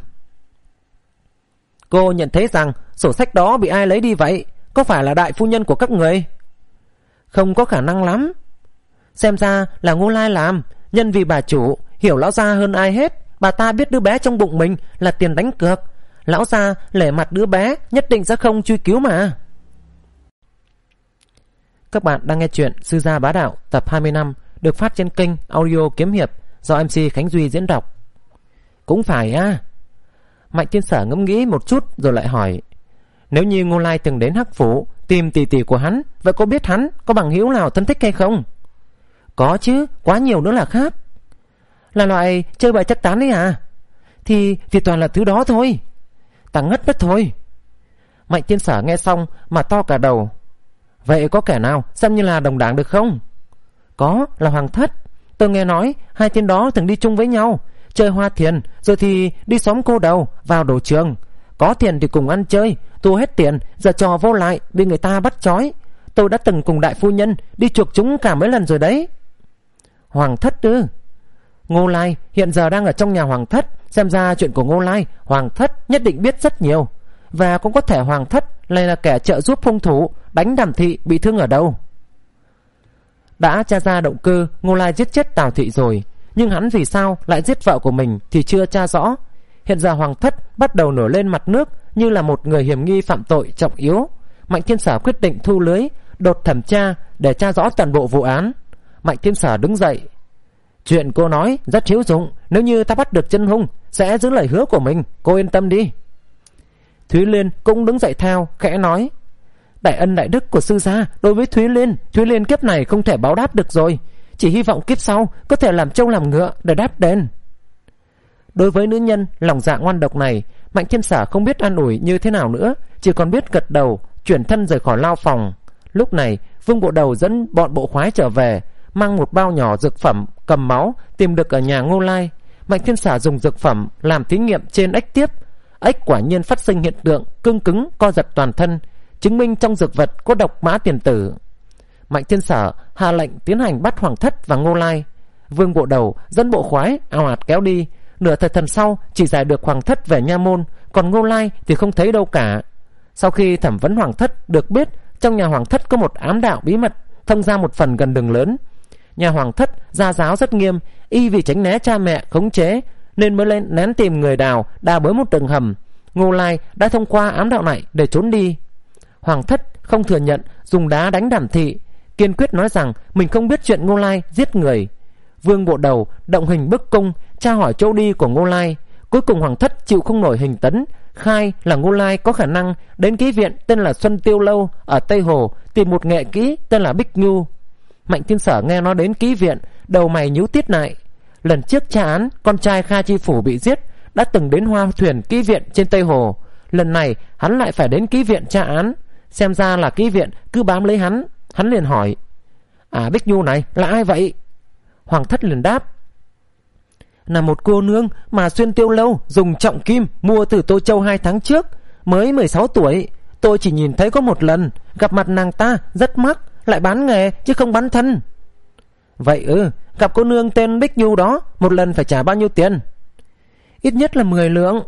Cô nhận thấy rằng sổ sách đó bị ai lấy đi vậy? Có phải là đại phu nhân của các người? Không có khả năng lắm. Xem ra là Ngô Lai làm. Nhân vì bà chủ hiểu lão gia hơn ai hết, bà ta biết đứa bé trong bụng mình là tiền đánh cược. Lão gia lể mặt đứa bé, nhất định sẽ không truy cứu mà. Các bạn đang nghe chuyện Sư Gia Bá Đạo tập hai mươi lăm, được phát trên kênh audio Kiếm Hiệp do em xê Khánh Duy diễn đọc. Cũng phải á. Mạnh Thiên Sở ngẫm nghĩ một chút rồi lại hỏi, nếu như Ngô Lai từng đến Hắc Phủ tìm tỷ tỷ của hắn, vậy cô biết hắn có bằng hữu nào thân thích hay không? Có chứ, quá nhiều nữa là khác. Là loại chơi bài chắc tán đấy à? Thì thì toàn là thứ đó thôi. Ta ngất mất thôi. Mạnh Thiên Sở nghe xong mà to cả đầu. Vậy có kẻ nào xem như là đồng đảng được không? Có, là Hoàng Thất. Tôi nghe nói hai tên đó thường đi chung với nhau, chơi hoa thiền, rồi thì đi xóm cô đầu, vào đồ trường. Có tiền thì cùng ăn chơi, tu hết tiền, giờ trò vô lại, bị người ta bắt trói. Tôi đã từng cùng đại phu nhân đi chuộc chúng cả mấy lần rồi đấy. Hoàng Thất ư? Ngô Lai hiện giờ đang ở trong nhà Hoàng Thất. Xem ra chuyện của Ngô Lai, Hoàng Thất nhất định biết rất nhiều. Và cũng có thể Hoàng Thất lại là kẻ trợ giúp hung thủ đánh Đàm Thị bị thương ở đâu. Đã tra ra động cơ Ngô Lai giết chết Tào Thị rồi, nhưng hắn vì sao lại giết vợ của mình thì chưa tra rõ. Hiện giờ Hoàng Thất bắt đầu nổi lên mặt nước như là một người hiểm nghi phạm tội trọng yếu. Mạnh Thiên Sở quyết định thu lưới, đột thẩm tra để tra rõ toàn bộ vụ án. Mạnh Thiên Sở đứng dậy. Chuyện cô nói rất hữu dụng. Nếu như ta bắt được chân hung, sẽ giữ lời hứa của mình. Cô yên tâm đi. Thúy Liên cũng đứng dậy theo, khẽ nói, đại ân đại đức của sư gia đối với Thúy Liên, Thúy Liên kiếp này không thể báo đáp được rồi. Chỉ hy vọng kiếp sau có thể làm trâu làm ngựa để đáp đền. Đối với nữ nhân lòng dạ ngoan độc này, Mạnh Thiên Sở không biết an ủi như thế nào nữa, chỉ còn biết gật đầu, chuyển thân rời khỏi lao phòng. Lúc này Vương Bộ Đầu dẫn bọn bộ khoái trở về, mang một bao nhỏ dược phẩm cầm máu tìm được ở nhà Ngô Lai. Mạnh Thiên Sở dùng dược phẩm làm thí nghiệm trên ếch tiếp. Ếch quả nhiên phát sinh hiện tượng cương cứng co giật toàn thân, chứng minh trong dược vật có độc mã tiền tử. Mạnh Thiên Sở hạ lệnh tiến hành bắt Hoàng Thất và Ngô Lai. Vương Bộ Đầu dẫn bộ khoái ào ạt kéo đi. Nửa thời thần sau chỉ giải được Hoàng Thất về nha môn, còn Ngô Lai thì không thấy đâu cả. Sau khi thẩm vấn Hoàng Thất, được biết trong nhà Hoàng Thất có một ám đạo bí mật thông ra một phần gần đường lớn. Nhà Hoàng Thất gia giáo rất nghiêm, y vì tránh né cha mẹ khống chế nên mới lên nén tìm người đào đào bới một đường hầm. Ngô Lai đã thông qua ám đạo này để trốn đi. Hoàng Thất không thừa nhận dùng đá đánh Đàm Thị, kiên quyết nói rằng mình không biết chuyện Ngô Lai giết người. Vương Bộ Đầu động hình bức cung tra hỏi chỗ đi của Ngô Lai. Cuối cùng Hoàng Thất chịu không nổi hình tấn, khai là Ngô Lai có khả năng đến ký viện tên là Xuân Tiêu Lâu ở Tây Hồ tìm một nghệ kỹ tên là Bích Nhu. Mạnh Thiên Sở nghe nói đến ký viện, đầu mày nhíu tít lại. Lần trước tra án con trai Kha Chi Phủ bị giết, đã từng đến hoa thuyền ký viện trên Tây Hồ. Lần này hắn lại phải đến ký viện tra án. Xem ra là ký viện cứ bám lấy hắn. Hắn liền hỏi, à, Bích Nhu này là ai vậy? Hoàng Thất liền đáp, là một cô nương mà Xuyên Tiêu Lâu dùng trọng kim mua từ Tô Châu hai tháng trước, mới mười sáu tuổi. Tôi chỉ nhìn thấy có một lần, gặp mặt nàng ta rất mắc, lại bán nghề chứ không bán thân. Vậy ư? Ừ, gặp cô nương tên Bích Nhu đó một lần phải trả bao nhiêu tiền? Ít nhất là mười lượng.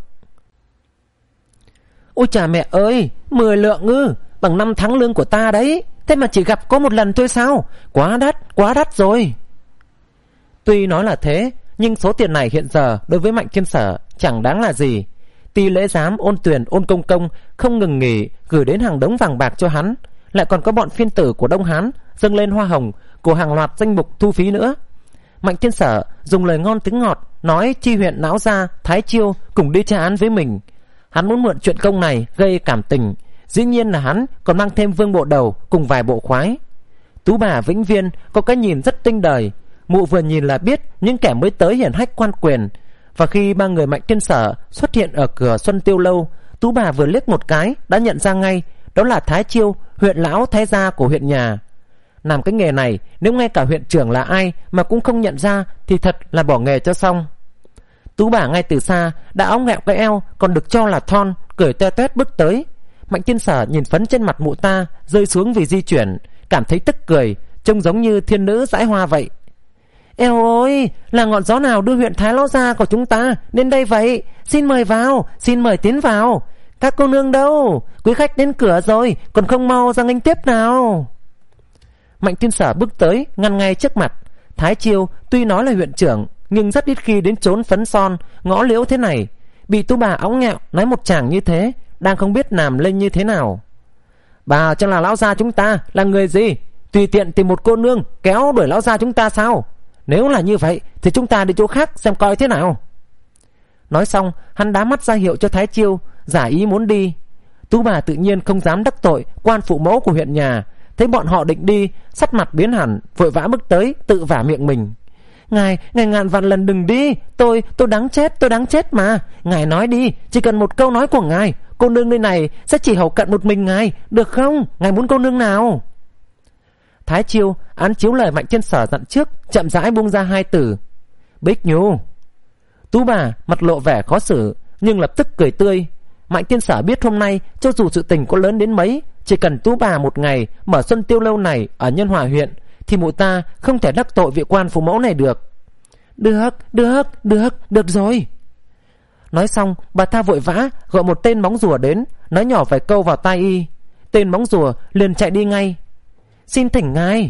Ôi chà mẹ ơi, mười lượng ư? Bằng năm tháng lương của ta đấy. Thế mà chỉ gặp có một lần thôi sao? Quá đắt, quá đắt rồi. Tuy nói là thế, nhưng số tiền này hiện giờ đối với Mạnh Thiên Sở chẳng đáng là gì. Ty Lễ Giám, Ôn Tuyền, Ôn Công Công không ngừng nghỉ gửi đến hàng đống vàng bạc cho hắn. Lại còn có bọn phiên tử của Đông Hán dâng lên hoa hồng của hàng loạt danh mục thu phí nữa. Mạnh Thiên Sở dùng lời ngon tiếng ngọt nói chi huyện Não Gia, Thái Chiêu cùng đi tra án với mình. Hắn muốn mượn chuyện công này gây cảm tình. Dĩ nhiên là hắn còn mang thêm Vương Bộ Đầu cùng vài bộ khoái. Tú bà Vĩnh Viên có cái nhìn rất tinh đời. Mụ vừa nhìn là biết những kẻ mới tới hiển hách quan quyền. Và khi ba người Mạnh Thiên Sở xuất hiện ở cửa Xuân Tiêu Lâu, Tú bà vừa liếc một cái đã nhận ra ngay đó là Thái Chiêu, huyện lão thái gia của huyện nhà. Làm cái nghề này, nếu ngay cả huyện trưởng là ai mà cũng không nhận ra thì thật là bỏ nghề cho xong. Tú bà ngay từ xa đã óng nghẹo cái eo còn được cho là thon, cười toe toét bước tới. Mạnh Thiên Sở nhìn phấn trên mặt mụ ta rơi xuống vì di chuyển, cảm thấy tức cười, trông giống như thiên nữ dãi hoa vậy. Eo ôi, là ngọn gió nào đưa huyện Thái Lão Gia của chúng ta đến đây vậy? Xin mời vào, xin mời tiến vào. Các cô nương đâu? Quý khách đến cửa rồi, còn không mau ra nghênh tiếp nào. Mạnh Thiên Sở bước tới, ngăn ngay trước mặt. Thái Chiêu tuy nói là huyện trưởng, nhưng rất ít khi đến trốn phấn son, ngõ liễu thế này. Bị tú bà óng nghẹo nói một chàng như thế, đang không biết làm lên như thế nào. Bà cho là lão gia chúng ta là người gì? Tùy tiện tìm một cô nương kéo đuổi lão gia chúng ta sao? Nếu là như vậy thì chúng ta đi chỗ khác xem coi thế nào. Nói xong, hắn đá mắt ra hiệu cho Thái Chiêu, giả ý muốn đi. Tú bà tự nhiên không dám đắc tội quan phụ mẫu của huyện nhà, thấy bọn họ định đi, sắc mặt biến hẳn, vội vã bước tới, tự vả miệng mình. Ngài, ngài ngàn vạn lần đừng đi, tôi, tôi đáng chết, tôi đáng chết mà. Ngài nói đi, chỉ cần một câu nói của ngài, cô nương nơi này sẽ chỉ hầu cận một mình ngài, được không? Ngài muốn cô nương nào? Thái Chiêu án chiếu lời Mạnh Thiên Sở dặn trước, chậm rãi buông ra hai từ: Bích Nhu. Tú bà mặt lộ vẻ khó xử, nhưng lập tức cười tươi. Mạnh Thiên Sở biết hôm nay cho dù sự tình có lớn đến mấy, chỉ cần tú bà một ngày mở Xuân Tiêu Lâu này ở Nhân Hòa huyện, thì mụ ta không thể đắc tội vị quan phụ mẫu này được. Được, được, được, được rồi. Nói xong, bà ta vội vã gọi một tên móng rùa đến, nói nhỏ vài câu vào tai y. Tên móng rùa liền chạy đi ngay. Xin thỉnh ngài.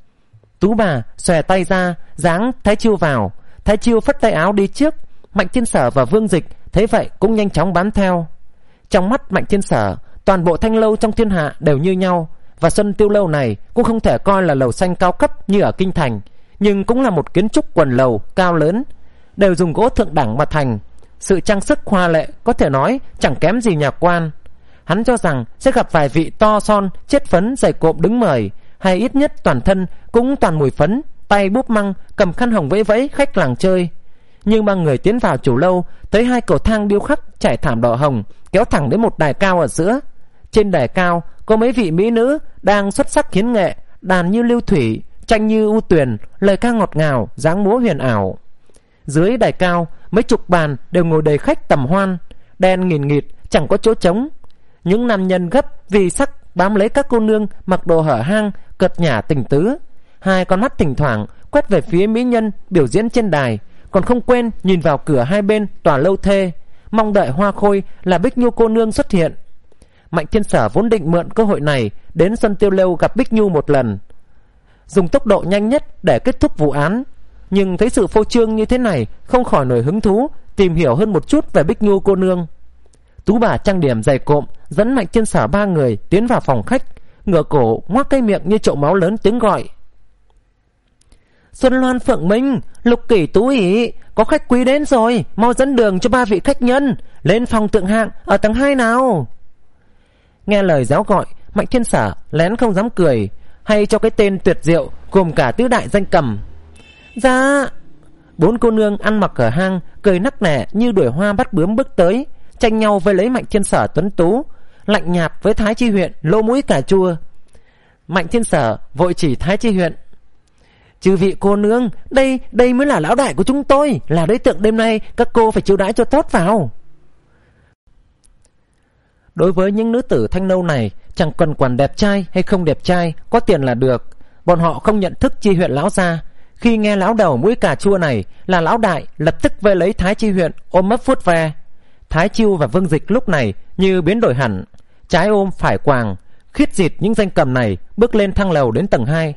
Tú bà xòe tay ra, giáng Thái Chiêu vào. Thái Chiêu phất tay áo đi trước. Mạnh Thiên Sở và Vương Dịch thấy vậy cũng nhanh chóng bám theo. Trong mắt Mạnh Thiên Sở, toàn bộ thanh lâu trong thiên hạ đều như nhau, và Xuân Tiêu Lâu này cũng không thể coi là lầu xanh cao cấp như ở kinh thành, nhưng cũng là một kiến trúc quần lầu cao lớn, đều dùng gỗ thượng đẳng mà thành. Sự trang sức hoa lệ có thể nói chẳng kém gì nhà quan. Hắn cho rằng sẽ gặp vài vị to son, chết phấn, giày cộm đứng mời, hay ít nhất toàn thân cũng toàn mùi phấn, tay búp măng, cầm khăn hồng vẫy vẫy khách làng chơi. Nhưng mà người tiến vào chủ lâu thấy hai cầu thang điêu khắc trải thảm đỏ hồng kéo thẳng đến một đài cao ở giữa. Trên đài cao có mấy vị mỹ nữ đang xuất sắc hiến nghệ, đàn như lưu thủy, tranh như u tuyền, lời ca ngọt ngào, dáng múa huyền ảo. Dưới đài cao mấy chục bàn đều ngồi đầy khách tầm hoan, đen nghìn nghịt, chẳng có chỗ trống. Những nam nhân gấp vì sắc bám lấy các cô nương mặc đồ hở hang, cợt nhả tình tứ. Hai con mắt thỉnh thoảng quét về phía mỹ nhân biểu diễn trên đài, còn không quên nhìn vào cửa hai bên tòa lâu thê, mong đợi hoa khôi là Bích Nhu cô nương xuất hiện. Mạnh Thiên Sở vốn định mượn cơ hội này đến Xuân Tiêu Lâu gặp Bích Nhu một lần, dùng tốc độ nhanh nhất để kết thúc vụ án, nhưng thấy sự phô trương như thế này không khỏi nổi hứng thú tìm hiểu hơn một chút về Bích Nhu cô nương. Tú bà trang điểm dày cộm dẫn Mạnh Thiên Sở ba người tiến vào phòng khách, ngửa cổ ngoác cái miệng như chậu máu lớn tiếng gọi: Xuân Loan Phượng Minh, Lục Kỷ Tú ỷ, có khách quý đến rồi, mau dẫn đường cho ba vị khách nhân lên phòng thượng hạng ở tầng hai nào. Nghe lời giáo gọi, Mạnh Thiên Sở lén không dám cười, hay cho cái tên tuyệt diệu gồm cả tứ đại danh cầm. Dạ. Bốn cô nương ăn mặc ở hang cười nắc nẻ như đuổi hoa bắt bướm bước tới, tranh nhau với lấy Mạnh Thiên Sở tuấn tú, lạnh nhạt với Thái Chi huyện lỗ mũi cà chua. Mạnh Thiên Sở vội chỉ Thái Chi huyện: Chư vị cô nương, đây đây mới là lão đại của chúng tôi, là đối tượng đêm nay các cô phải chiêu đãi cho tốt vào. Đối với những nữ tử thanh lâu này, chẳng cần quản đẹp trai hay không đẹp trai, có tiền là được. Bọn họ không nhận thức Chi huyện lão gia. Khi nghe lão đầu mũi cà chua này là lão đại, lập tức vây lấy Thái Chi huyện ôm ấp vuốt ve. Thái Chiêu và Vương Dịch lúc này như biến đổi hẳn, trái ôm phải quàng, khiết dịt những danh cầm này bước lên thang lầu đến tầng hai.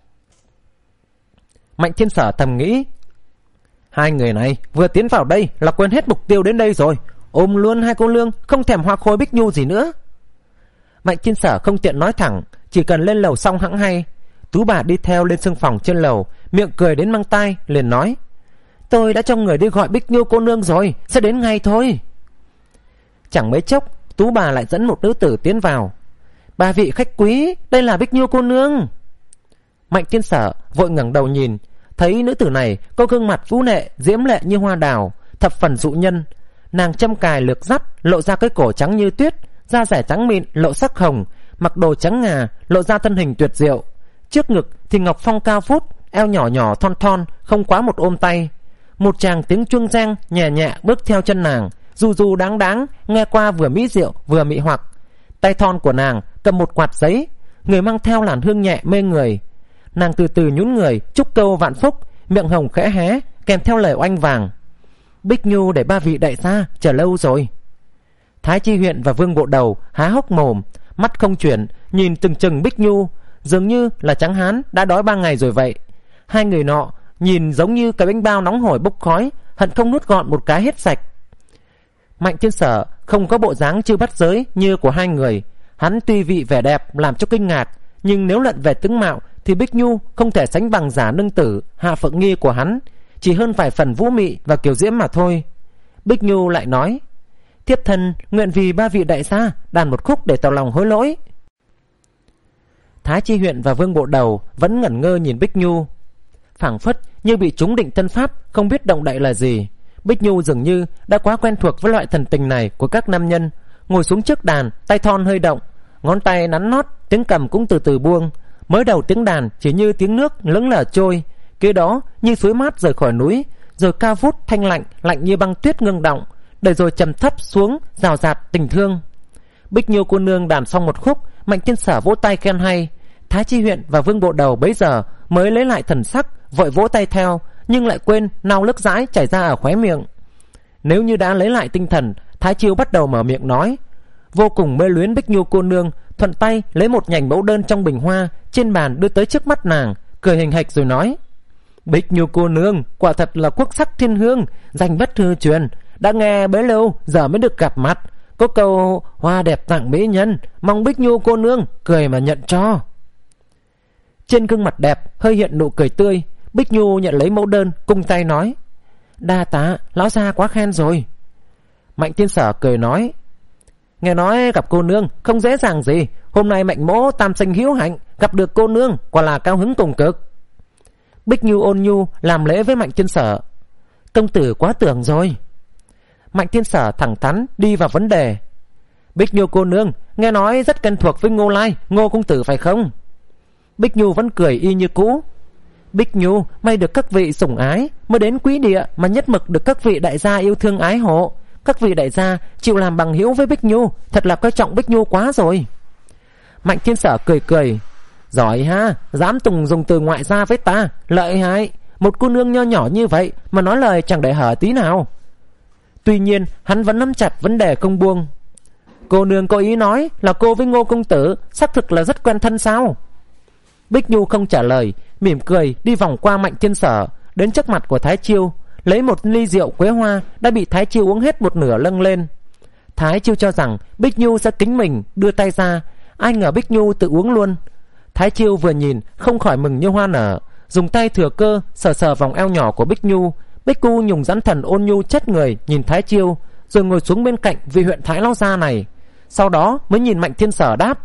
Mạnh Thiên Sở thầm nghĩ: hai người này vừa tiến vào đây là quên hết mục tiêu đến đây rồi, ôm luôn hai cô nương, không thèm hoa khôi Bích Nhu gì nữa. Mạnh Thiên Sở không tiện nói thẳng, chỉ cần lên lầu xong hẵng hay. Tú bà đi theo lên sương phòng trên lầu, miệng cười đến mang tai, liền nói: Tôi đã cho người đi gọi Bích Nhu cô nương rồi, sẽ đến ngay thôi. Chẳng mấy chốc, Tú bà lại dẫn một nữ tử tiến vào. Ba vị khách quý, đây là Bích Nhu cô nương. Mạnh Thiên Sở vội ngẩng đầu nhìn, thấy nữ tử này có gương mặt vũ nệ diễm lệ như hoa đào, thập phần dụ nhân. Nàng châm cài lược dắt, lộ ra cái cổ trắng như tuyết, da dẻ trắng mịn lộ sắc hồng, mặc đồ trắng ngà, lộ ra thân hình tuyệt diệu. Trước ngực thì ngọc phong cao vút, eo nhỏ nhỏ thon thon, không quá một ôm tay. Một chàng tiếng chuông reng nhẹ nhẹ bước theo chân nàng, du du đáng đáng, nghe qua vừa mỹ diệu vừa mị hoặc. Tay thon của nàng cầm một quạt giấy, người mang theo làn hương nhẹ mê người. Nàng từ từ nhún người chúc câu vạn phúc, miệng hồng khẽ hé kèm theo lời oanh vàng: Bích Nhu để ba vị đại gia chờ lâu rồi. Thái Chi Huyện và Vương Bộ Đầu há hốc mồm, mắt không chuyển nhìn từng chừng Bích Nhu, dường như là trắng hán đã đói ba ngày rồi vậy. Hai người nọ nhìn giống như cái bánh bao nóng hổi bốc khói, hận không nuốt gọn một cái hết sạch. Mạnh Thiên Sở không có bộ dáng chư bắt giới như của hai người. Hắn tuy vị vẻ đẹp làm cho kinh ngạc, nhưng nếu luận về tướng mạo thì Bích Nhu không thể sánh bằng giả nương tử Hạ Phượng Nghi của hắn, chỉ hơn vài phần vũ mị và kiều diễm mà thôi. Bích Nhu lại nói: Thiếp thân nguyện vì ba vị đại gia đàn một khúc để tỏ lòng hối lỗi. Thái Chi Huyện và Vương Bộ Đầu vẫn ngẩn ngơ nhìn Bích Nhu, phảng phất như bị trúng định thân pháp, không biết động đậy là gì. Bích Nhu dường như đã quá quen thuộc với loại thần tình này của các nam nhân, ngồi xuống trước đàn, tay thon hơi động, ngón tay nắn nót, tiếng cầm cũng từ từ buông. Mới đầu tiếng đàn chỉ như tiếng nước lững lờ trôi, kế đó như suối mát rời khỏi núi, rồi cao vút thanh lạnh, lạnh như băng tuyết ngưng động, để rồi trầm thấp xuống rào rạt tình thương. Bích Nhu cô nương đàn xong một khúc, Mạnh Thiên Sở vỗ tay khen hay. Thái Chi Huyện và Vương Bộ Đầu bấy giờ mới lấy lại thần sắc, vội vỗ tay theo, nhưng lại quên nao lức dãi chảy ra ở khóe miệng. Nếu như đã lấy lại tinh thần, Thái Chiêu bắt đầu mở miệng nói, vô cùng mê luyến Bích Nhu cô nương, thuận tay lấy một nhành mẫu đơn trong bình hoa trên bàn đưa tới trước mắt nàng, cười hình hạch rồi nói: Bích Nhu cô nương quả thật là quốc sắc thiên hương, danh bất hư truyền, đã nghe bấy lâu giờ mới được gặp mặt. Có câu hoa đẹp tặng mỹ nhân, mong Bích Nhu cô nương cười mà nhận cho. Trên gương mặt đẹp hơi hiện nụ cười tươi. Bích Nhu nhận lấy mẫu đơn, cung tay nói: đa tạ lão gia quá khen rồi. Mạnh Thiên Sở cười nói: nghe nói gặp cô nương không dễ dàng gì, hôm nay Mạnh mỗ tam sinh hữu hạnh gặp được cô nương, quả là cao hứng cùng cực. Bích Nhu ôn nhu làm lễ với Mạnh Thiên Sở: công tử quá tưởng rồi. Mạnh Thiên Sở thẳng thắn đi vào vấn đề: Bích Nhu cô nương nghe nói rất quen thuộc với Ngô Lai, Ngô công tử phải không? Bích Nhu vẫn cười y như cũ: Bích Nhu may được các vị sủng ái, mới đến quý địa mà nhất mực được các vị đại gia yêu thương ái hộ. Các vị đại gia chịu làm bằng hữu với Bích Nhu, thật là coi trọng Bích Nhu quá rồi. Mạnh Thiên Sở cười cười: giỏi ha, dám tùng dùng từ ngoại gia với ta, lợi hại. Một cô nương nho nhỏ như vậy mà nói lời chẳng để hở tí nào. Tuy nhiên hắn vẫn nắm chặt vấn đề không buông: cô nương có ý nói là cô với Ngô công tử xác thực là rất quen thân sao? Bích Nhu không trả lời, mỉm cười đi vòng qua Mạnh Thiên Sở, đến trước mặt của Thái Chiêu, lấy một ly rượu quế hoa đã bị Thái Chiêu uống hết một nửa lâng lên. Thái Chiêu cho rằng Bích Nhu sẽ kính mình, đưa tay ra, ai ngờ Bích Nhu tự uống luôn. Thái Chiêu vừa nhìn không khỏi mừng như hoa nở, dùng tay thừa cơ sờ sờ vòng eo nhỏ của Bích Nhu. Bích Nhu nhùng rắn thần ôn nhu chất người nhìn Thái Chiêu, rồi ngồi xuống bên cạnh vị huyện Thái lão gia này. Sau đó mới nhìn Mạnh Thiên Sở đáp: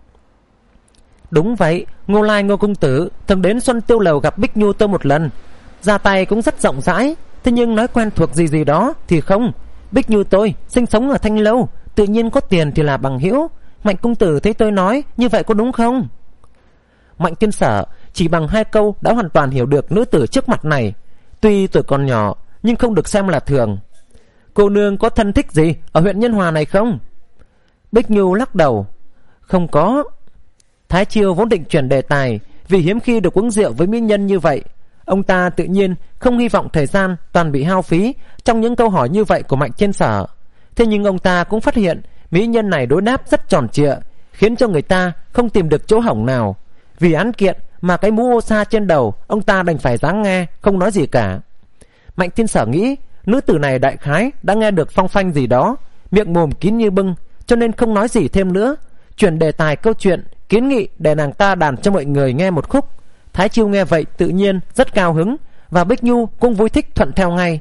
đúng vậy, Ngô Lai Ngô công tử từng đến Xuân Tiêu Lầu gặp Bích Nhu tôi một lần, ra tay cũng rất rộng rãi. Thế nhưng nói quen thuộc gì gì đó thì không. Bích Nhu tôi sinh sống ở Thanh Lâu, tự nhiên có tiền thì là bằng hữu. Mạnh công tử thấy tôi nói như vậy có đúng không? Mạnh Thiên Sở chỉ bằng hai câu đã hoàn toàn hiểu được nữ tử trước mặt này. Tuy tuổi còn nhỏ nhưng không được xem là thường. Cô nương có thân thích gì ở huyện Nhân Hòa này không? Bích Nhu lắc đầu: không có. Thái Chiêu vốn định chuyển đề tài, vì hiếm khi được uống rượu với mỹ nhân như vậy. Ông ta tự nhiên không hy vọng thời gian toàn bị hao phí trong những câu hỏi như vậy của Mạnh Thiên Sở. Thế nhưng ông ta cũng phát hiện mỹ nhân này đối đáp rất tròn trịa, khiến cho người ta không tìm được chỗ hỏng nào. Vì án kiện mà cái mũ ô sa trên đầu, ông ta đành phải dáng nghe, không nói gì cả. Mạnh Thiên Sở nghĩ nữ tử này đại khái đã nghe được phong phanh gì đó, miệng mồm kín như bưng, cho nên không nói gì thêm nữa, chuyển đề tài câu chuyện, kiến nghị để nàng ta đàn cho mọi người nghe một khúc. Thái Chiêu nghe vậy tự nhiên rất cao hứng, và Bích Nhu cũng vui thích thuận theo ngay.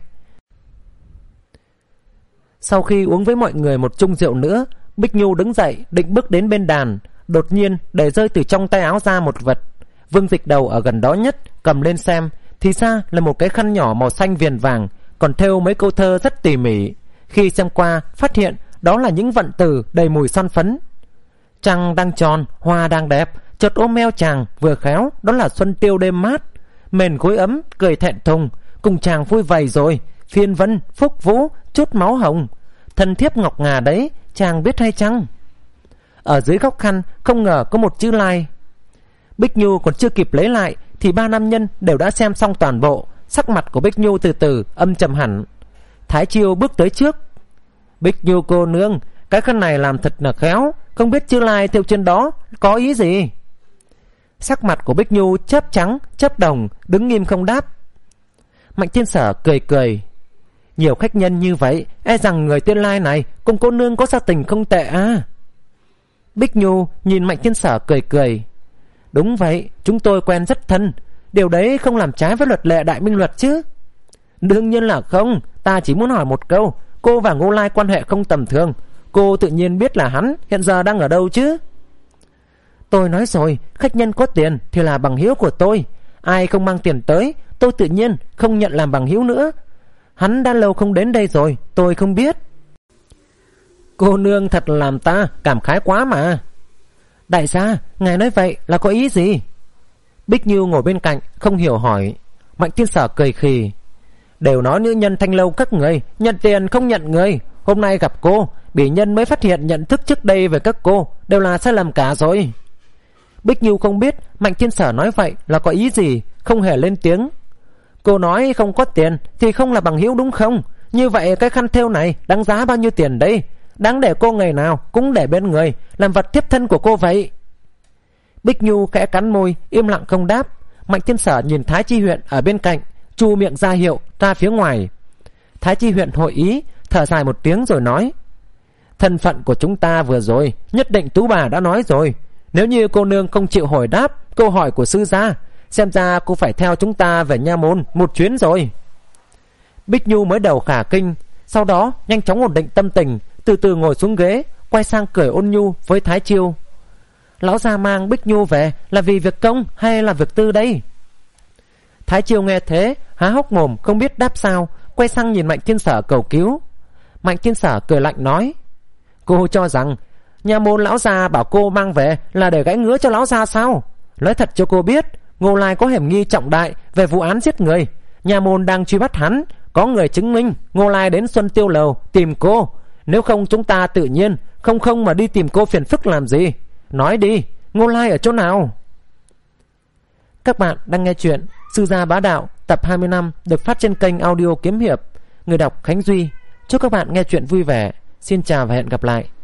Sau khi uống với mọi người một chung rượu nữa, Bích Nhu đứng dậy định bước đến bên đàn, đột nhiên để rơi từ trong tay áo ra một vật. Vương Dịch Đầu ở gần đó nhất cầm lên xem, thì ra là một cái khăn nhỏ màu xanh viền vàng, còn thêu mấy câu thơ rất tỉ mỉ. Khi xem qua phát hiện đó là những vận từ đầy mùi son phấn. Trăng đang tròn, hoa đang đẹp, chợt ôm eo chàng vừa khéo, đó là xuân tiêu đêm mát. Mền gối ấm, cười thẹn thùng, cùng chàng vui vầy rồi, phiên vân, phúc vũ, chút máu hồng. Thân thiếp ngọc ngà đấy, chàng biết hay chăng? Ở dưới góc khăn không ngờ có một chữ like. Bích Nhu còn chưa kịp lấy lại thì ba nam nhân đều đã xem xong toàn bộ. Sắc mặt của Bích Nhu từ từ âm trầm hẳn. Thái Chiêu bước tới trước. Bích Nhu cô nương, cái khăn này làm thật là khéo, không biết chữ like theo trên đó có ý gì? Sắc mặt của Bích Nhu chớp trắng chớp đồng, đứng nghiêm không đáp. Mạnh Thiên Sở cười cười. Nhiều khách nhân như vậy, e rằng người tên Lai này cùng cô nương có giao tình không tệ à? Bích Nhu nhìn Mạnh Thiên Sở cười cười. Đúng vậy, chúng tôi quen rất thân. Điều đấy không làm trái với luật lệ Đại Minh Luật chứ? Đương nhiên là không. Ta chỉ muốn hỏi một câu. Cô và Ngô Lai quan hệ không tầm thường. Cô tự nhiên biết là hắn hiện giờ đang ở đâu chứ? Tôi nói rồi, khách nhân có tiền thì là bằng hữu của tôi. Ai không mang tiền tới, tôi tự nhiên không nhận làm bằng hữu nữa. Hắn đã lâu không đến đây rồi, tôi không biết. Cô nương thật làm ta cảm khái quá mà. Đại gia, ngài nói vậy là có ý gì? Bích Như ngồi bên cạnh không hiểu hỏi. Mạnh Thiên Sở cười khì. Đều nói nữ nhân Thanh Lâu các người nhận tiền không nhận người. Hôm nay gặp cô, bỉ nhân mới phát hiện nhận thức trước đây về các cô đều là sai lầm cả rồi. Bích Như không biết Mạnh Thiên Sở nói vậy là có ý gì, không hề lên tiếng. Cô nói không có tiền thì không là bằng hữu đúng không? Như vậy cái khăn thêu này đáng giá bao nhiêu tiền đây? Đáng để cô ngày nào cũng để bên người, làm vật tiếp thân của cô vậy. Bích Nhu khẽ cắn môi, im lặng không đáp. Mạnh Thiên Sở nhìn Thái Chi Huyện ở bên cạnh, chu miệng ra hiệu ra phía ngoài. Thái Chi Huyện hội ý, thở dài một tiếng rồi nói. Thân phận của chúng ta vừa rồi nhất định Tú bà đã nói rồi. Nếu như cô nương không chịu hồi đáp câu hỏi của sư gia, xem ra cô phải theo chúng ta về Nha Môn một chuyến rồi. Bích Nhu mới đầu khả kinh, sau đó nhanh chóng ổn định tâm tình, từ từ ngồi xuống ghế, quay sang cười ôn nhu với Thái Chiêu. Lão gia mang Bích Nhu về là vì việc công hay là việc tư đây? Thái Chiêu nghe thế há hốc mồm không biết đáp sao, quay sang nhìn Mạnh Thiên Sở cầu cứu. Mạnh Thiên Sở cười lạnh nói. Cô cho rằng Nha Môn lão gia bảo cô mang về là để gãy ngứa cho lão gia sao? Nói thật cho cô biết, Ngô Lai có hiểm nghi trọng đại về vụ án giết người. Nha Môn đang truy bắt hắn, có người chứng minh Ngô Lai đến Xuân Tiêu Lầu tìm cô. Nếu không chúng ta tự nhiên không không mà đi tìm cô phiền phức làm gì. Nói đi, Ngô Lai ở chỗ nào? Các bạn đang nghe chuyện Sư Gia Bá Đạo tập hai mươi lăm được phát trên kênh audio Kiếm Hiệp. Người đọc Khánh Duy. Chúc các bạn nghe chuyện vui vẻ. Xin chào và hẹn gặp lại.